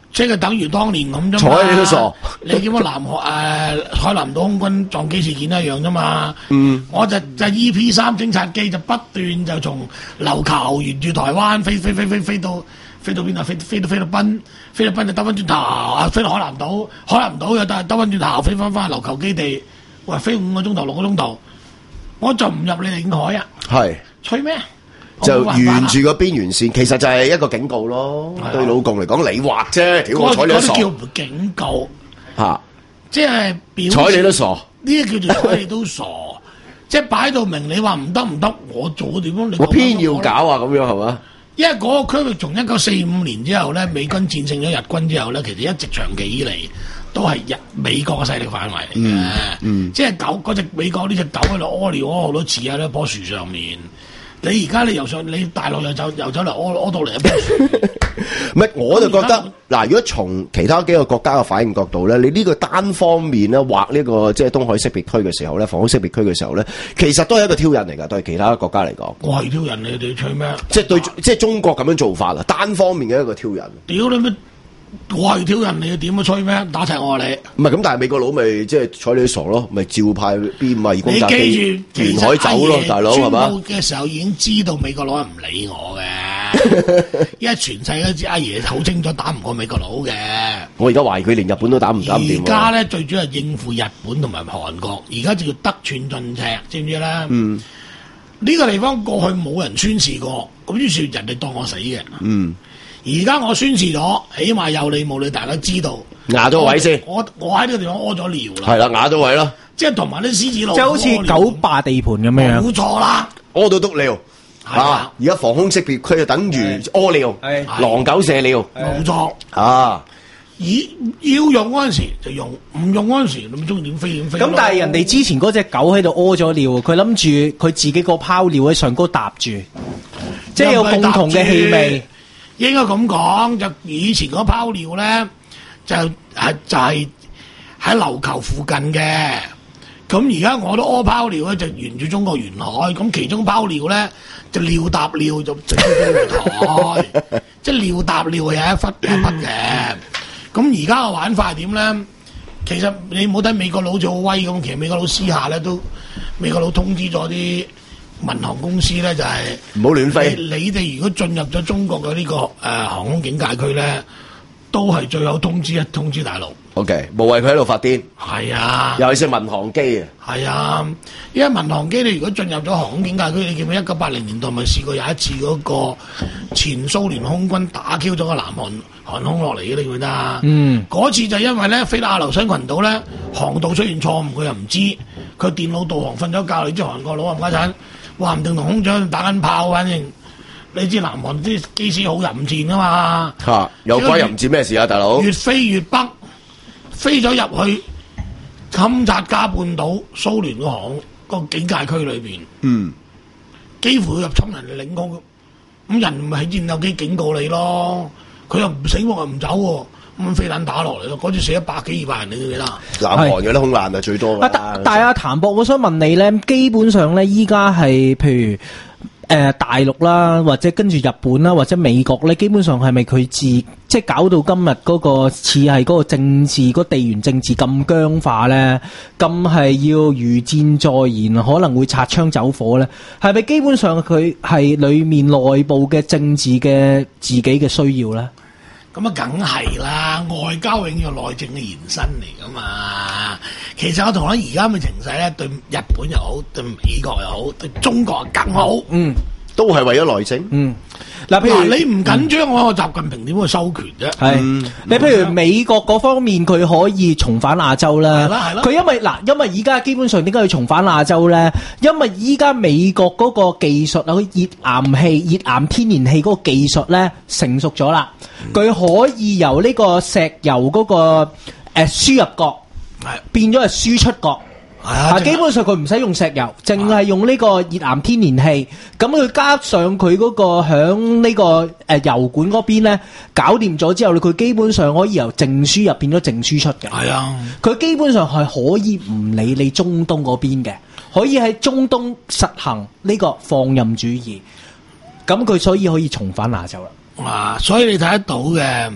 即係等於當年咁啫嘛。 睬你都傻。 你見到南海誒、呃、海南島空軍撞機事件一樣啫嘛。 嗯， 我就就 E P 三偵察機就不斷就從琉球沿住台灣飛飛飛飛飛到飛到邊啊？飛飛到菲律賓，菲律賓就兜翻轉頭啊，飛到海南島，海南島又兜兜翻轉頭飛翻翻琉球基地。喂，飛五個鐘頭六個鐘頭，我就唔入你領海啊！ 係吹咩？ 就沿住個邊緣線，其實就係一個警告咯。對老共嚟講，你畫啫，屌我睬你都傻。 嗰啲叫唔警告嚇， 即係表睬你都傻。 呢啲叫做睬你都傻，即係擺到明，你話唔得唔得，我做點樣？ 我偏要搞啊，咁樣係嘛？ 因為嗰個區域從一九四五年之後咧，美軍戰勝咗日軍之後咧，其實一直長期以嚟都係日美國嘅勢力範圍嚟嘅。 嗯嗯， 即係狗嗰隻美國呢隻狗喺度屙尿屙好多次喺一棵樹上面。你而家你又上你大陸又走又走嚟屙屙到嚟一棵樹。 唔係，我就覺得嗱，如果從其他幾個國家嘅反應角度咧，你呢個單方面咧劃呢個即係東海識別區嘅時候咧，防空識別區嘅時候咧，其實都係一個挑釁嚟㗎，對其他國家嚟講。 我係挑釁你哋吹咩？ 即係對，即係中國咁樣做法啦，單方面嘅一個挑釁。 屌你咩？我係挑釁你，點樣吹咩？打齊我你。 唔係咁，但係美國佬咪即係睬你傻咯，咪照派 B 五二轟炸機沿海走咯，大佬係嘛？ 嘅時候已經知道美國佬係唔理我嘅，因為全世界都知阿爺好清楚打唔過美國佬嘅。 我而家懷疑佢連日本都打唔打唔掂。 而家咧最主要係應付日本同埋韓國，而家就要得寸進尺，知唔知咧？嗯，呢個地方過去冇人宣示過，咁於是人哋當我死嘅。嗯。而家我宣示咗，起碼有理冇理，大家知道。 壓咗位先。 我我喺呢個地方屙咗尿啦。 係啦，壓咗位啦。 即係同埋啲獅子佬。 即係好似狗霸地盤咁樣。 冇錯啦。 屙到篤尿。啊！而家防空識別區就等於屙尿，狼狗射尿。 冇錯。 啊！ 以要用嗰陣時就用，唔用嗰陣時你咪中意點飛點飛。 咁但係人哋之前嗰隻狗喺度屙咗尿，佢諗住佢自己個泡尿喺上高搭住，即係有共同嘅氣味。 應該咁講，就以前嗰泡尿咧，就係就係喺琉球附近嘅。咁而家我都屙泡尿咧，就沿住中國沿海。咁其中泡尿咧，就尿搭尿就整到台，即係尿搭尿係有一忽一忽嘅。咁而家嘅玩法係點咧？其實你冇睇美國佬好似好威咁，其實美國佬私下咧都美國佬通知咗啲民航公司咧，就係唔好亂飛。 你哋如果進入咗中國嘅呢、這個誒、呃、航空警戒區咧，都係最後通知一通知大陸。 O、okay, K， 無謂佢喺度發癲。 係啊， 尤其是民航機啊。係啊，因為民航機你如果進入咗航空警戒區，你記唔記得一九八零年代咪試過有一次嗰個前蘇聯空軍打 Q 咗個南韓航空落嚟嘅，你記唔記得啊？嗯，嗰次就因為咧飛到阿留申群島咧，航道出現錯誤，佢又唔知，佢電腦導航瞓咗覺，你知韓國佬冚家鏟，話唔定同空長打緊炮，反正你知南韓啲機師好淫賤噶嘛。嚇、啊， 有鬼淫賤咩事啊，大佬？ 越飛越北。飛咗入去堪察加半島蘇聯個航個警戒區裏邊，嗯，幾乎入侵人哋領空，咁人咪喺戰鬥機警告你咯，佢又唔死喎，又唔走喎，咁飛彈打落嚟咯，嗰次死一百幾二百人，你記唔記得？ 南韓嘅啲空難係最多嘅。 但但係阿譚博，我想問你咧，基本上咧，依家係譬如。誒、呃、大陸啦，或者跟住日本啦，或者美國咧，基本上係咪佢自即係搞到今日嗰個似係嗰個政治嗰、嗰個、地緣政治咁僵化咧，咁係要如箭在弦，可能會擦槍走火咧？係咪基本上佢係裡面內部嘅政治嘅自己嘅需要咧？ 咁啊，梗係啦，外交永遠內政嘅延伸嚟噶嘛。其實我同你而家嘅情勢咧，對日本又好，對美國又好，對中國更好。嗯， 都係為咗內政。嗯， 嗱，譬如你唔緊張，我習近平點會收權啫？ 係、嗯，你譬如美國嗰方面，佢可以重返亞洲啦。係啦，係啦。佢因為嗱，因為而家基本上點解要重返亞洲咧？因為依家美國嗰個技術啊，佢熱岩氣、熱岩天然氣嗰個技術咧成熟咗啦，佢、嗯、可以由呢個石油嗰、嗰個誒輸、呃、入國。變咗係輸出國，啊，基本上佢唔使用石油，淨係用呢個熱岩天然氣。咁佢加上佢嗰個響呢個誒油管嗰邊咧，搞掂咗之後，佢基本上可以由淨輸入變咗淨輸出嘅。係啊，佢基本上係可以唔理你中東嗰邊嘅，可以喺中東實行呢個放任主義。咁佢所以可以重返亞洲啦。 啊，所以你睇得到嘅。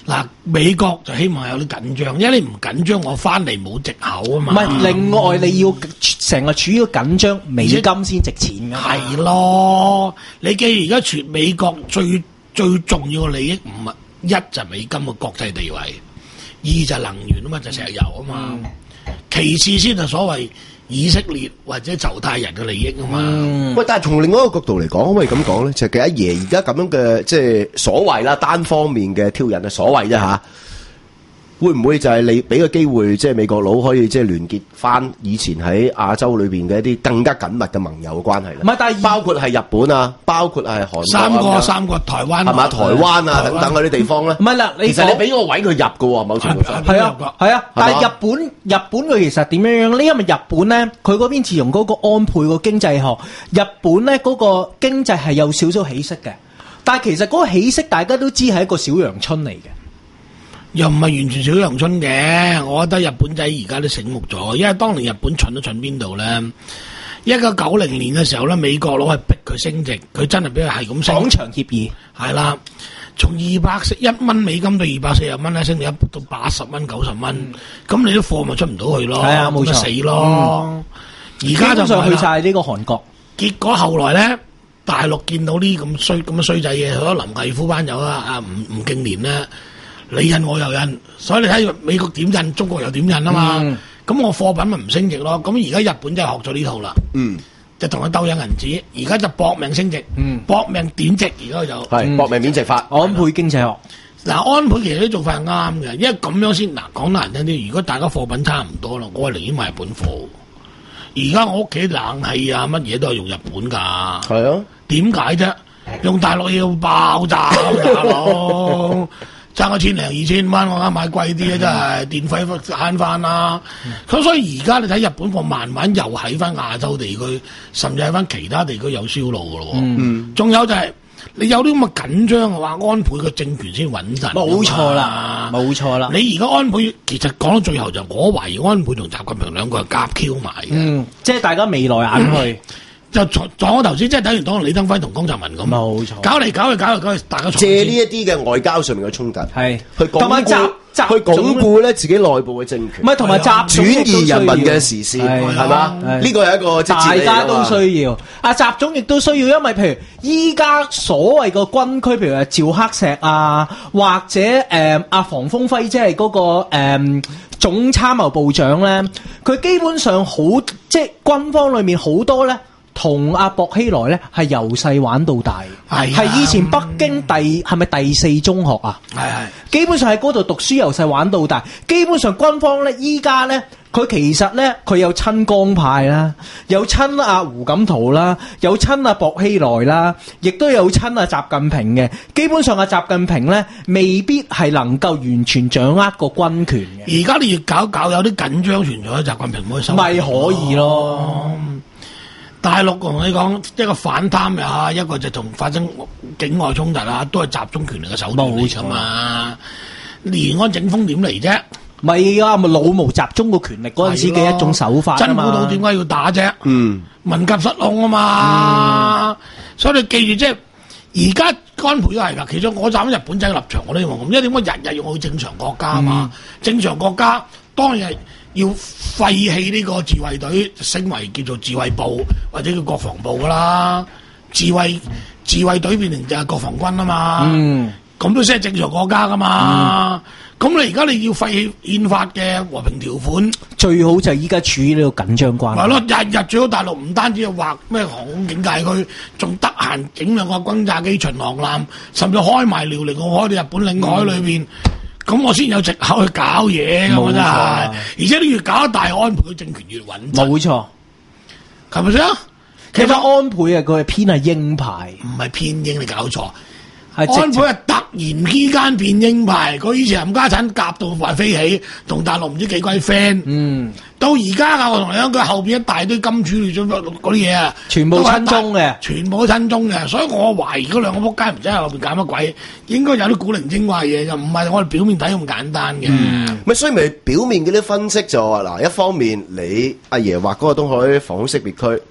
嗱，美國就希望有啲緊張，因為你唔緊張，我翻嚟冇藉口啊嘛。 唔係，另外你要成日處於緊張，美金先值錢㗎。 係咯，你記而家全美國最最重要嘅利益唔係一就係美金嘅國際地位，二就係能源啊嘛，就係、石油啊嘛，嗯、其次先係所謂以色列或者猶太人嘅利益啊嘛。 嗯、喂，但係從另外一個角度嚟講，可唔可以咁講咧？就係、阿爺而家咁樣嘅即係所謂啦，單方面嘅挑釁啊，所謂啫嚇。會唔會就係你俾個機會，即係美國佬可以即係聯結翻以前喺亞洲裏邊嘅一啲更加緊密嘅盟友嘅關係咧？ 唔係，但係包括係日本啊，包括係韓國三個三個台灣係嘛？台灣啊等等嗰啲地方咧。 唔係啦， 其實你俾個位佢入嘅喎，某程度上係啊係啊。但係日本日本佢其實點樣樣咧？因為日本咧，佢嗰邊自從嗰個安倍個經濟學，日本咧嗰個經濟係有少少起色嘅。但係其實嗰個起色大家都知係一個小陽春嚟嘅。 又唔係完全小陽春嘅，我覺得日本仔而家都醒目咗，因為當年日本蠢都蠢邊度咧？一九九零年嘅時候咧，美國佬係逼佢升值，佢真係俾佢係咁升。 廣場協議係啦，從二百一蚊美金到二百四十蚊咧，升到一到八十蚊、九十蚊，咁、嗯、你啲貨咪出唔到去咯？ 係啊，冇錯， 死咯！而家、嗯、就上去晒呢個韓國， 結果後來咧，大陸見到呢咁衰咁嘅衰仔嘢，好多林毅夫班友啊，啊吳吳敬年咧。你印我又印，所以你睇美國點印，中國又點印啊嘛。咁、嗯、我貨品咪唔升值咯。咁而家日本真係學咗呢套啦。嗯，就同佢鬥印銀紙，而家就搏命升值，嗯、搏命貶值。而家就係搏命貶值法。 安倍經濟學嗱，安倍其實啲做法係啱嘅，因為咁樣先嗱講得難聽啲。如果大家貨品差唔多啦，我係寧願買日本貨。而家我屋企冷氣啊，乜嘢都係用日本㗎。係啊，點解啫？用大陸要爆炸大佬。爭個千零二千蚊，我啱買貴啲啊！真係電費慳翻啦。咁、嗯、所以而家你睇日本貨慢慢又喺翻亞洲地區，甚至喺翻其他地區有銷路㗎咯。嗯，仲有就係、是、你有啲咁嘅緊張嘅話，安倍嘅政權先穩陣。 冇錯啦，冇錯啦。 你而家安倍其實講到最後就，我懷疑安倍同習近平兩個係夾 Q 埋嘅。嗯， 即係大家眉來眼去。嗯就撞撞我頭先，即係等於當李登輝同江澤民咁， 冇錯， 搞嚟搞去搞嚟搞去，大家借呢一啲嘅外交上面嘅衝突， 係去鞏固，去鞏固咧自己內部嘅政權， 唔係同埋習總轉移人民嘅視線，係嘛？呢個係一個大家都需要。阿習總亦都需要，因為譬如依家所謂個軍區，譬如話趙克石啊，或者誒阿房峰輝，即係嗰個誒總參謀部長咧，佢基本上好即係軍方裏面好多咧。同阿薄熙來咧係由細玩到大，係、啊、以前北京第係咪第四中學啊？係係，基本上喺嗰度讀書由細玩到大。基本上軍方咧依家咧，佢其實咧佢有親江派啦，有親阿胡錦濤啦，有親阿薄熙來啦，亦都有親阿習近平嘅。基本上阿習近平咧未必係能夠完全掌握個軍權嘅。 而家你越搞搞有啲緊張存在，習近平唔可以收， 咪可以咯。 大陸同你講一個反貪啊，一個就同發生境外衝突啊，都係集中權力嘅手段嚟㗎嘛。延安整風點嚟啫？ 咪啊，咪老毛集中個權力嗰陣時嘅一種手法啊嘛。 真冇到點解要打啫？嗯，文革失控啊嘛。嗯、所以你記住，即係而家安倍都係㗎。其實我站喺日本仔嘅立場，我都希望咁，因為點解日日要去正常國家啊嘛？嗯、正常國家當然係。要廢棄呢個自衛隊，升為叫做自衛部或者叫國防部噶啦。自衛自衛隊變成就係國防軍啊嘛。嗯，咁都先係正常國家噶嘛。咁、嗯、你而家你要廢棄憲法嘅和平條款， 最好就係依家處於呢個緊張關係。 係咯，日日最好大陸唔單止係劃咩航空警戒區，仲得閒整兩個轟炸機巡航艦，甚至開埋遼寧號開到日本領海裏邊。嗯咁我先有藉口去搞嘢㗎嘛，真係，而且你越搞得大，安倍嘅政權越穩陣。 冇錯， 係咪先？ 其實安倍啊，佢係偏係鷹派， 唔係偏鷹，你搞錯。安倍係突然之間變鷹派，佢以前冚家產夾到快飛起，同大陸唔知幾鬼 friend。嗯，到而家啊，我同你講，佢後邊一大堆金主嚟咗嗰啲嘢啊， 全部親中嘅， 全部都親中嘅，所以我懷疑嗰兩個仆街唔知喺後邊搞乜鬼，應該有啲古靈精怪嘢，就唔係我哋表面睇咁簡單嘅。 嗯，咪所以咪表面嗰啲分析就話嗱，一方面你阿爺話嗰個東海防空識別區。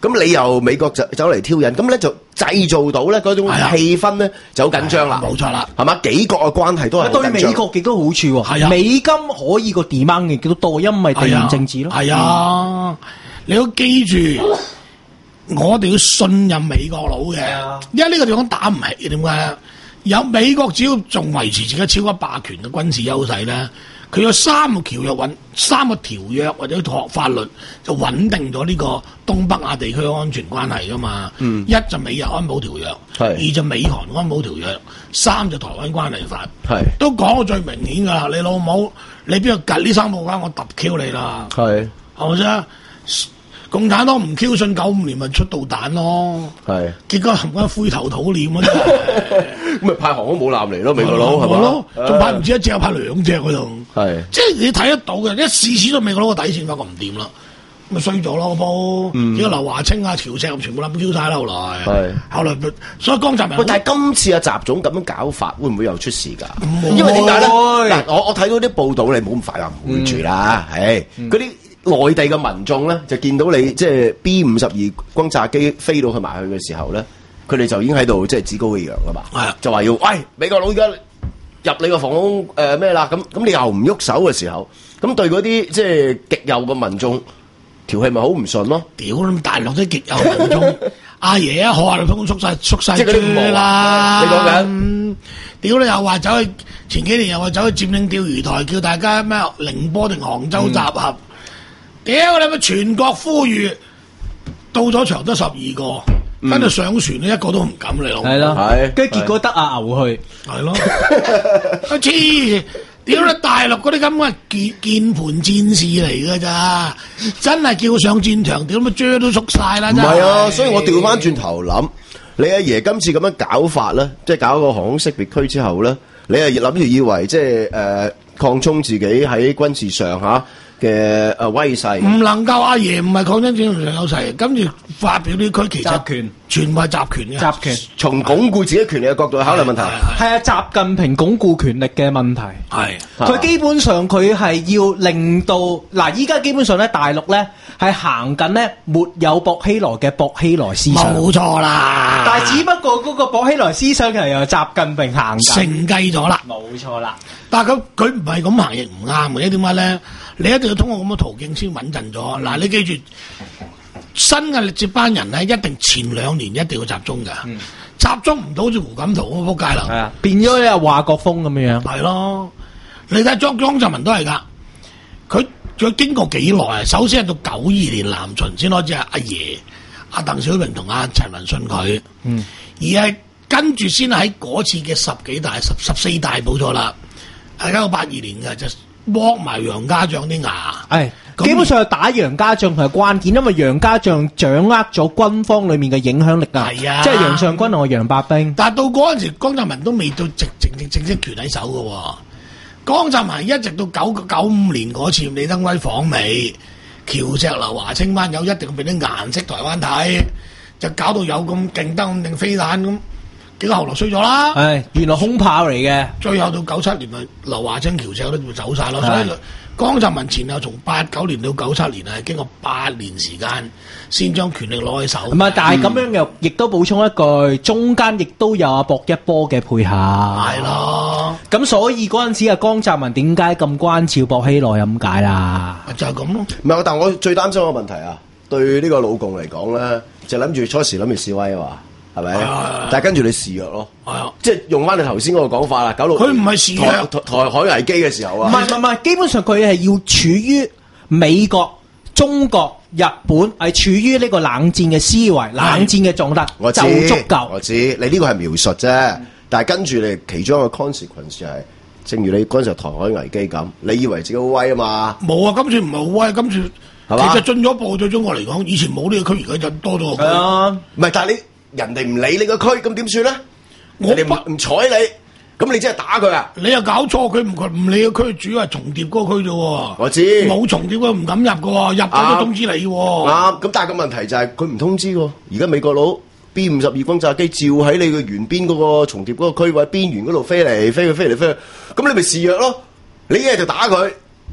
咁你又美國就走嚟挑釁，咁咧就製造到咧嗰種氣氛咧就好緊張啦。 冇錯啦， 係嘛？幾國嘅關係都係好緊張。 對美國亦都好處喎。 係啊， 美金可以個 demand 亦都多，因為地緣政治咯。 係啊，你要記住，我哋要信任美國佬嘅，因為呢個地方打唔起，點解？有美國只要仲維持自己超級霸權嘅軍事優勢咧，佢有三個條約穩，三個條約或者學法律就穩定咗呢個東北亞地區嘅安全關係噶嘛。嗯、一就美日安保條約，二就美韓安保條約，三就台灣關係法。係都講到最明顯噶啦，你老母你邊度趌呢三個關，我揼 Q 你啦。係係咪先？共產黨唔 Q 信九五年咪出導彈咯，係結果冚家灰頭土臉啊！ 咁咪派航空母艦嚟咯，美國佬係咪咯？ 仲派唔止一隻，派兩隻嗰度，係即係你睇得到嘅。一試試到美國佬個底線發覺唔掂啦，咪衰咗咯個波。結果劉華清啊、喬石全部冧 Q 晒啦，後來係後來，所以江澤民。 但係今次阿習總咁樣搞法，會唔會又出事㗎？因為點解咧？嗱，我我睇到啲報道，你冇咁快話唔會住啦，係嗰啲。內地嘅民眾咧，就見到你即係 B 五十二轟炸機飛到去埋去嘅時候咧，佢哋就已經喺度即係趾高氣揚啦嘛，啊、就話要喂美國佬而家入你個防空誒咩啦，咁、呃、咁你又唔喐手嘅時候，咁對嗰啲即係極右嘅民眾條氣咪好唔順咯？ 屌咁大陸啲極右民眾，阿爺啊，學下你通縮晒縮晒豬啦！你講緊，屌你又話走去前幾年又話走去佔領釣魚台，叫大家咩寧波定杭州集合。嗯屌你咪全國呼籲，到咗場得十二個，跟住、嗯、上船咧一個都唔敢嚟咯。係咯，係，跟住結果得阿牛去，係咯。黐，屌你大陸嗰啲咁嘅鍵鍵盤戰士嚟噶咋，真係叫上戰場，屌咪啫都縮晒啦。唔係啊，所以我調翻轉頭諗，你阿爺今次咁樣搞法咧，即係搞個航空識別區之後咧，你係諗住以為即係誒擴充自己喺軍事上吓。啊嘅誒威勢， 唔能夠阿爺唔係抗爭戰場上有勢，跟住發表呢區其實集權，全部係集權嘅。集權從鞏固自己權力嘅角度去考慮問題， 係啊，習近平鞏固權力嘅問題，係佢基本上佢係要令到嗱，依家基本上咧大陸咧係行緊咧沒有薄熙來嘅薄熙來思想， 冇錯啦。 但係只不過嗰個薄熙來思想係由習近平行緊， 承繼咗啦， 冇錯啦。 但係佢佢唔係咁行亦唔啱嘅，點解咧？你一定要通過咁嘅途徑先穩陣咗。嗱，你記住，新嘅接班人咧，一定前兩年一定要集中㗎。嗯、集中唔到好似胡錦濤咁撲街啦。係啊， 變咗你華國鋒咁樣。 係咯，你睇莊莊澤民都係㗎。佢佢經過幾耐啊？首先係到九二年南巡先開始阿阿爺、阿鄧小平同阿陳文信佢。嗯，而係跟住先喺嗰次嘅十幾大、十十四大冇錯啦。係一九八二年嘅就。剝埋楊家將啲牙， 係基本上打楊家將係關鍵，因為楊家將掌握咗軍方裏面嘅影響力啊，係啊，即係楊尚昆同楊白冰。 但係到嗰陣時，江澤民都未到直正正正式權喺手嘅，江澤民一直到九九五年嗰次李登輝訪美，喬石劉華清班友一定俾啲顏色台灣睇，就搞到有咁勁得咁定飛彈咁。幾個後來衰咗啦， 係原來空炮嚟嘅。 最後到九七年咪劉華清、喬石都會走晒咯。所以江澤民前後從八九年到九七年係經過八年時間先將權力攞喺手。 唔係，但係咁樣又亦都補充一句，中間亦都有阿薄一波嘅配合。係咯，咁所以嗰陣時啊，江澤民點解咁關照薄熙來咁解啦？ 就係咁咯。 唔係，但係我最擔心個問題啊，對呢個老共嚟講咧，就諗住初時諗住示威啊嘛。係咪？但係跟住你示弱咯，即係用翻你頭先嗰個講法啦，搞到佢唔係示弱， 台台海危機嘅時候啊， 唔係唔係唔係，基本上佢係要處於美國、中國、日本係處於呢個冷戰嘅思維、冷戰嘅狀態，我就足夠。 我知你呢個係描述啫，嗯、但係跟住你其中一個 consequence 就係、是，正如你嗰陣時台海危機咁，你以為自己好威啊嘛？ 冇啊，今次唔係好威，今次其實進咗步對中國嚟講，以前冇呢個區，而家就多咗個區。 啊，唔係，但係你。人哋唔理你個區，咁點算咧？我哋唔唔睬你，咁你真係打佢啊？ 你又搞錯，佢唔唔理個區，主要係重疊嗰個區啫。 我知冇重疊，佢唔敢入噶，入咗都通知你。 啱，咁但係個問題就係佢唔通知喎。而家美國佬 B 五十二轟炸機照喺你嘅沿邊嗰個重疊嗰個區位邊緣嗰度飛嚟飛去飛嚟飛去，咁你咪示弱咯。你一係就打佢，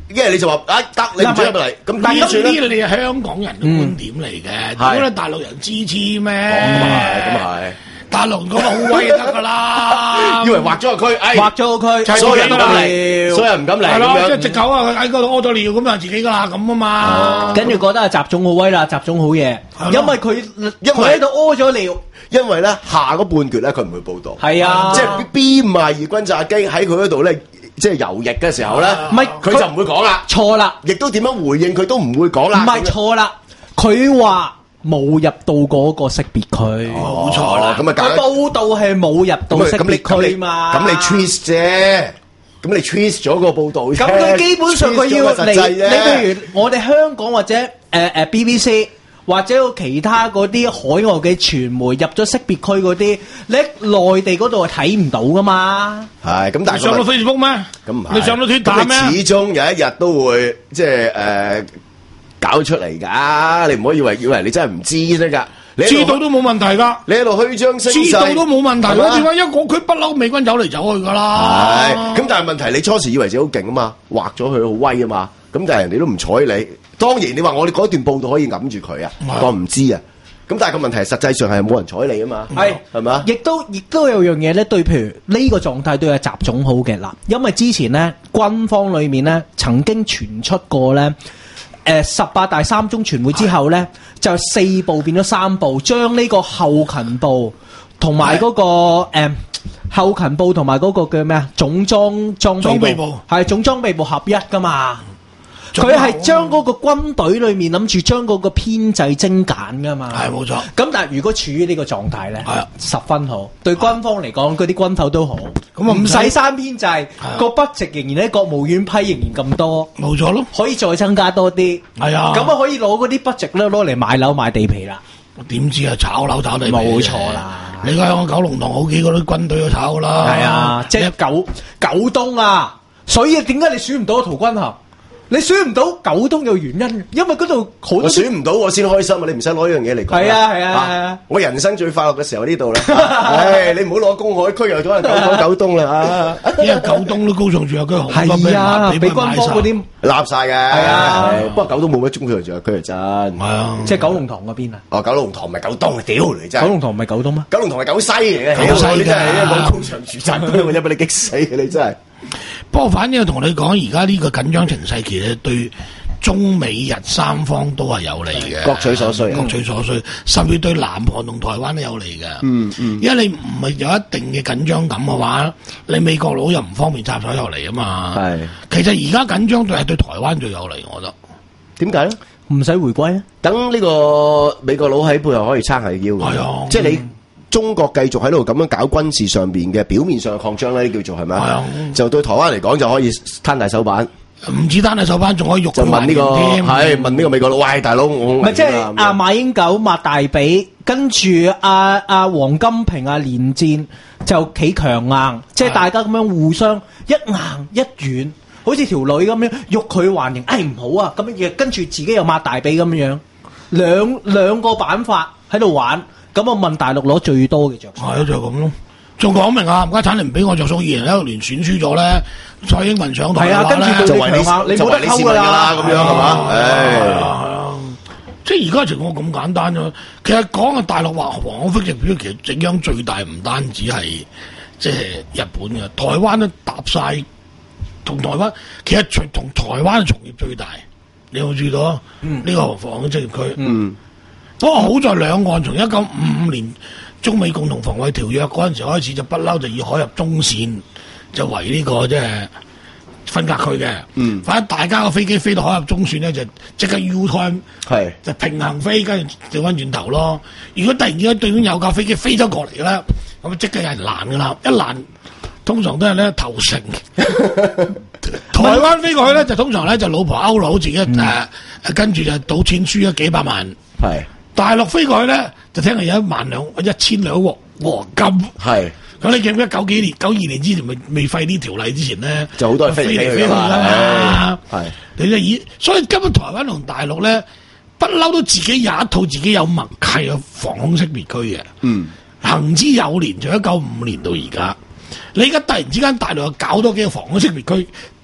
一係你就話啊得，你唔准入嚟，咁但係點算咧？ 呢啲你係香港人嘅觀點嚟嘅，點解你大陸人支持咩？ 咁係，咁係。 大陸嗰個好威得㗎啦， 以為劃咗個區，哎， 劃咗個區， 所有人唔敢嚟，所有人唔敢嚟係咯， 咁樣即係隻狗啊喺嗰度屙咗尿咁啊，自己㗎啦咁啊嘛。 跟住覺得阿習總好威啦，習總好嘢，因為佢因為佢喺度屙咗尿。 因為咧下嗰半橛咧佢唔會報導， 係啊， 即係 B 五十二轟炸機喺佢嗰度咧，即係遊弋嘅時候咧， 唔係佢就唔會講啦， 錯啦， 亦都點樣回應佢都唔會講啦， 唔係錯啦，佢話冇入到嗰個識別區， 冇錯啦，咁啊佢報道係冇入到識別區嘛， 咁你 trace 啫。咁你 trace 咗個報導啫， 咁佢基本上佢要嚟，你譬如我哋香港或者誒誒 B B C 或者有其他嗰啲海外嘅傳媒入咗識別區嗰啲，你喺內地嗰度係睇唔到噶嘛？ 係咁，但係上到 Facebook 咩？ 咁唔係， 你上到 Twitter 咩？ 始終有一日都會即係誒搞出嚟㗎，你唔可以以為以為你真係唔知得㗎。 知道都冇問題㗎， 你喺度虛張聲勢， 知道都冇問題。點解一個區不嬲美軍走嚟走去㗎啦？ 係咁，但係問題你初時以為自己好勁啊嘛，畫咗佢好威啊嘛，咁但係人哋都唔睬你。當然你話我哋嗰段報道可以揞住佢啊，我唔知啊。咁但係個問題係實際上係冇人睬你啊嘛， 係係咪？ 亦都亦都有樣嘢咧，對譬如呢個狀態對阿習總好嘅啦，因為之前咧軍方裏面咧曾經傳出過咧。誒十八大三中全會之後咧，就四部變咗三部，將呢個後勤部同埋嗰個誒後勤部同埋嗰個叫咩啊總裝裝備部係總裝備部合一噶嘛。佢係將嗰個軍隊裏面諗住將嗰個編制精簡噶嘛。 係冇錯。 咁但係如果處於呢個狀態咧，十分好，對軍方嚟講，嗰啲軍頭都好。咁啊唔使刪編制，個 budget 仍然喺國務院批，仍然咁多。 冇錯咯， 可以再增加多啲。係啊，咁啊可以攞嗰啲 budget 咧攞嚟買樓買地皮啦。 點知啊炒樓炒地皮？ 冇錯啦。 你睇我九龍塘好幾個啲軍隊都炒啦。 係啊，即係九九東啊，所以點解你選唔到陶君行？你選唔到九東有原因，因為嗰度好多。 我選唔到我先開心啊！你唔使攞呢樣嘢嚟講。 係啊係啊係啊！ 我人生最快樂嘅時候呢度啦。唉，你唔好攞公海區又咗人講九東啦啊！ 因為九東都高尚住宅區好多俾人俾軍方嗰啲立晒嘅。係啊，不過九東冇乜中區住宅區係真。係啊，即係九龍塘嗰邊啊。 哦，九龍塘唔係九東，屌你真係。 九龍塘唔係九東咩？ 九龍塘係九西嚟嘅。 九西你真係一講高尚住宅區，我真係俾你激死嘅，你真係。 不過反正同你講，而家呢個緊張情勢其實對中美日三方都係有利嘅， 各取所需， 各取所需，甚至對南韓同台灣都有利嘅。 嗯嗯， 因為你唔係有一定嘅緊張感嘅話，你美國佬又唔方便插手入嚟啊嘛。係，其實而家緊張對係對台灣最有利，我覺得。 點解咧？ 唔使回歸咧？ 等呢個美國佬喺背後可以撐下腰。係啊，即係你。中國繼續喺度咁樣搞軍事上邊嘅表面上嘅擴張咧，叫做係咪啊？就對台灣嚟講就可以攤大手板， 唔止攤大手板，仲可以喐。 就問呢個係問呢個美國佬，喂大佬，我唔係即係阿馬英九擘大髀，跟住阿阿黃金平阿連戰就企強硬，即係大家咁樣互相一硬一軟，好似條女咁樣喐佢還形，哎唔好啊咁樣，跟住自己又擘大髀咁樣，兩兩個板法喺度玩。咁我問大陸攞最多嘅着數， 係咯就係咁咯。仲講明啊，唔該產你唔俾我着數，二零一六年選輸咗咧，蔡英文上台嘅話咧， 就為你你冇得溝噶啦，咁樣係嘛？唉， 即係而家情況咁簡單啫。其實講啊，大陸話黃飛直表，其實影響最大唔單止係即係日本嘅，台灣都搭晒同台灣，其實同台灣嘅從業最大。你有冇注意到啊？呢個防嘅職業區。嗯。不過好在兩岸從一九五五年中美共同防衛條約嗰陣時開始就不嬲就以海峽中線就為呢、這個即係分隔區嘅。嗯，反正大家個飛機飛到海峽中線咧就即刻 U turn 係就平行飛，跟住調翻轉頭咯。如果突然之間對面有架飛機飛咗過嚟嘅咧，咁即刻有人攔噶啦，一攔通常都係咧投誠。台灣飛過去咧就通常咧就老婆勾佬自己誒、嗯呃，跟住就賭錢輸咗幾百萬。係。大陸飛過去咧，就聽係有一萬兩、一千兩黃黃金。係，咁你記唔記得九幾年、九二年之前未未廢呢條例之前咧，就好多人飛嚟飛去㗎嘛。係，你就以所以根本台灣同大陸咧，不嬲都自己有一套自己有默契嘅防空識別區嘅。嗯，行之有年，從一九五五年到而家，你而家突然之間大陸又搞多幾個防空識別區，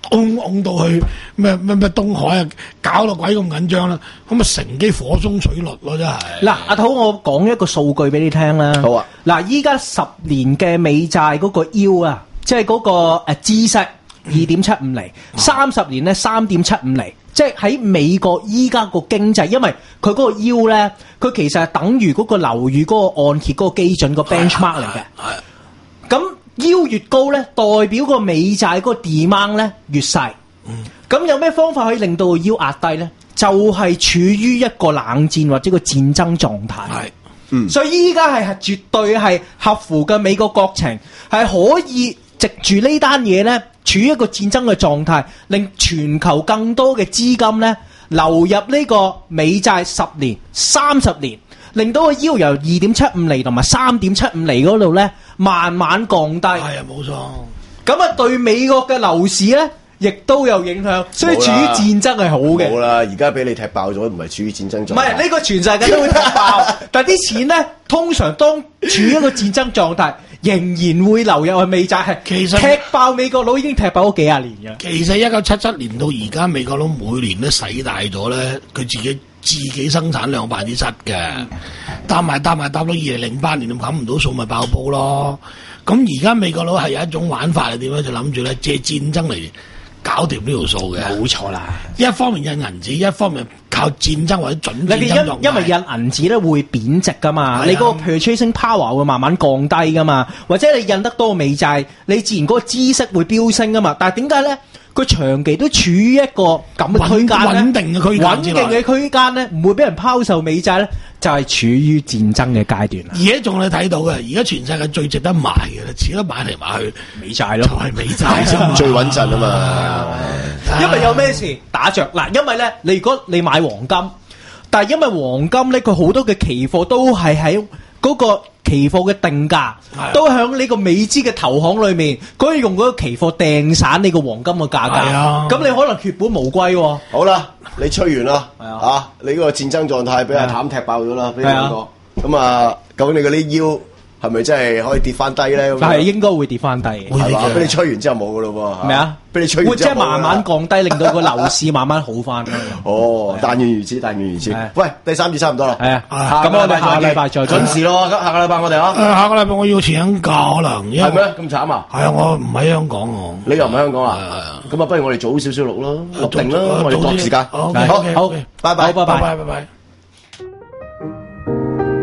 拱拱到去咩咩咩東海啊，搞到鬼咁緊張啦，咁啊乘機火中取栗咯，真係。 嗱，阿土，我講一個數據俾你聽啦。 好啊。 嗱，依家十年嘅美債嗰個 yield 啊，即係嗰個誒孳息二點七五厘，三十年咧三點七五厘。即係喺美國依家個經濟，因為佢嗰個 yield 咧，佢其實係等於嗰個樓宇嗰個按揭嗰個基準個 benchmark 嚟嘅。係。咁 yield 越高咧，代表個美債嗰個 demand 咧越細。嗯。咁有咩方法可以令到個 yield 壓低咧？就係、是、處於一個冷戰或者個戰爭狀態。係。嗯。所以依家係係絕對係合乎嘅美國國情，係可以藉住呢單嘢咧，處於一個戰爭嘅狀態，令全球更多嘅資金咧流入呢個美債十年、三十年，令到個 yield 由二點七五厘同埋三點七五厘嗰度咧慢慢降低。係啊，冇錯。 咁啊，對美國嘅樓市咧，亦都有影響，所以處於戰爭係好嘅。 冇啦，而家俾你踢爆咗，唔係處於戰爭狀態。 唔係呢個全世界都會踢爆，但係啲錢咧，通常當處於一個戰爭狀態，仍然會流入去美債。係其實踢爆美國佬已經踢爆咗幾廿年嘅。 其實一九七七年到而家，美國佬每年都使大咗咧，佢自己自己生產量百分之七嘅，搭埋搭埋搭到二零零八年，冚唔到數咪爆煲咯。咁而家美國佬係有一種玩法係點咧？就諗住咧借戰爭嚟搞掂呢條數嘅。冇錯啦，一方面印銀紙，一方面靠戰爭或者準戰爭用。 因為印銀紙咧會貶值噶嘛，你嗰個 purchasing power 會慢慢降低噶嘛，或者你印得多美債，你自然嗰個孳息會飆升噶嘛。但係點解咧？佢長期都處於一個咁嘅區間咧， 穩定嘅區間， 穩定嘅區間咧，唔會俾人拋售美債咧，就係處於戰爭嘅階段啦。 而家仲你睇到嘅，而家全世界最值得買嘅，似得買嚟買去美債咯， 就係美債啫嘛， 最穩陣啊嘛。 因為有咩事打仗嗱，因為咧，你如果你買黃金，但係因為黃金咧，佢好多嘅期貨都係喺嗰個期貨嘅定價，都喺呢個美資嘅投行裏面，可以用嗰個期貨掟散你個黃金嘅價格。咁你可能血本無歸喎。 好啦，你吹完啦，啊，你嗰個戰爭狀態俾阿譚踢爆咗啦，俾你兩個。咁啊，究竟你嗰啲腰係咪真係可以跌翻低咧？ 但係應該會跌翻低， 係嘛？俾你吹完之後冇噶咯喎。 咩啊？ 俾你吹完之後會即係慢慢降低，令到個樓市慢慢好翻。 哦，但願如此，但願如此。喂，第三節差唔多啦。係啊， 咁我哋下個禮拜再準時咯。下個禮拜我哋啊。 下個禮拜我要請假可能。 係咩？咁慘啊？ 係啊，我唔喺香港喎。 你又唔喺香港啊？咁啊，不如我哋早少少錄咯，錄定啦，我哋趕時間。好，好，拜拜， 拜拜， 拜拜。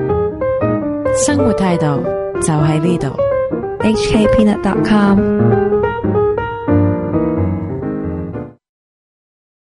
生活態度就喺呢度。H K Peanut dot com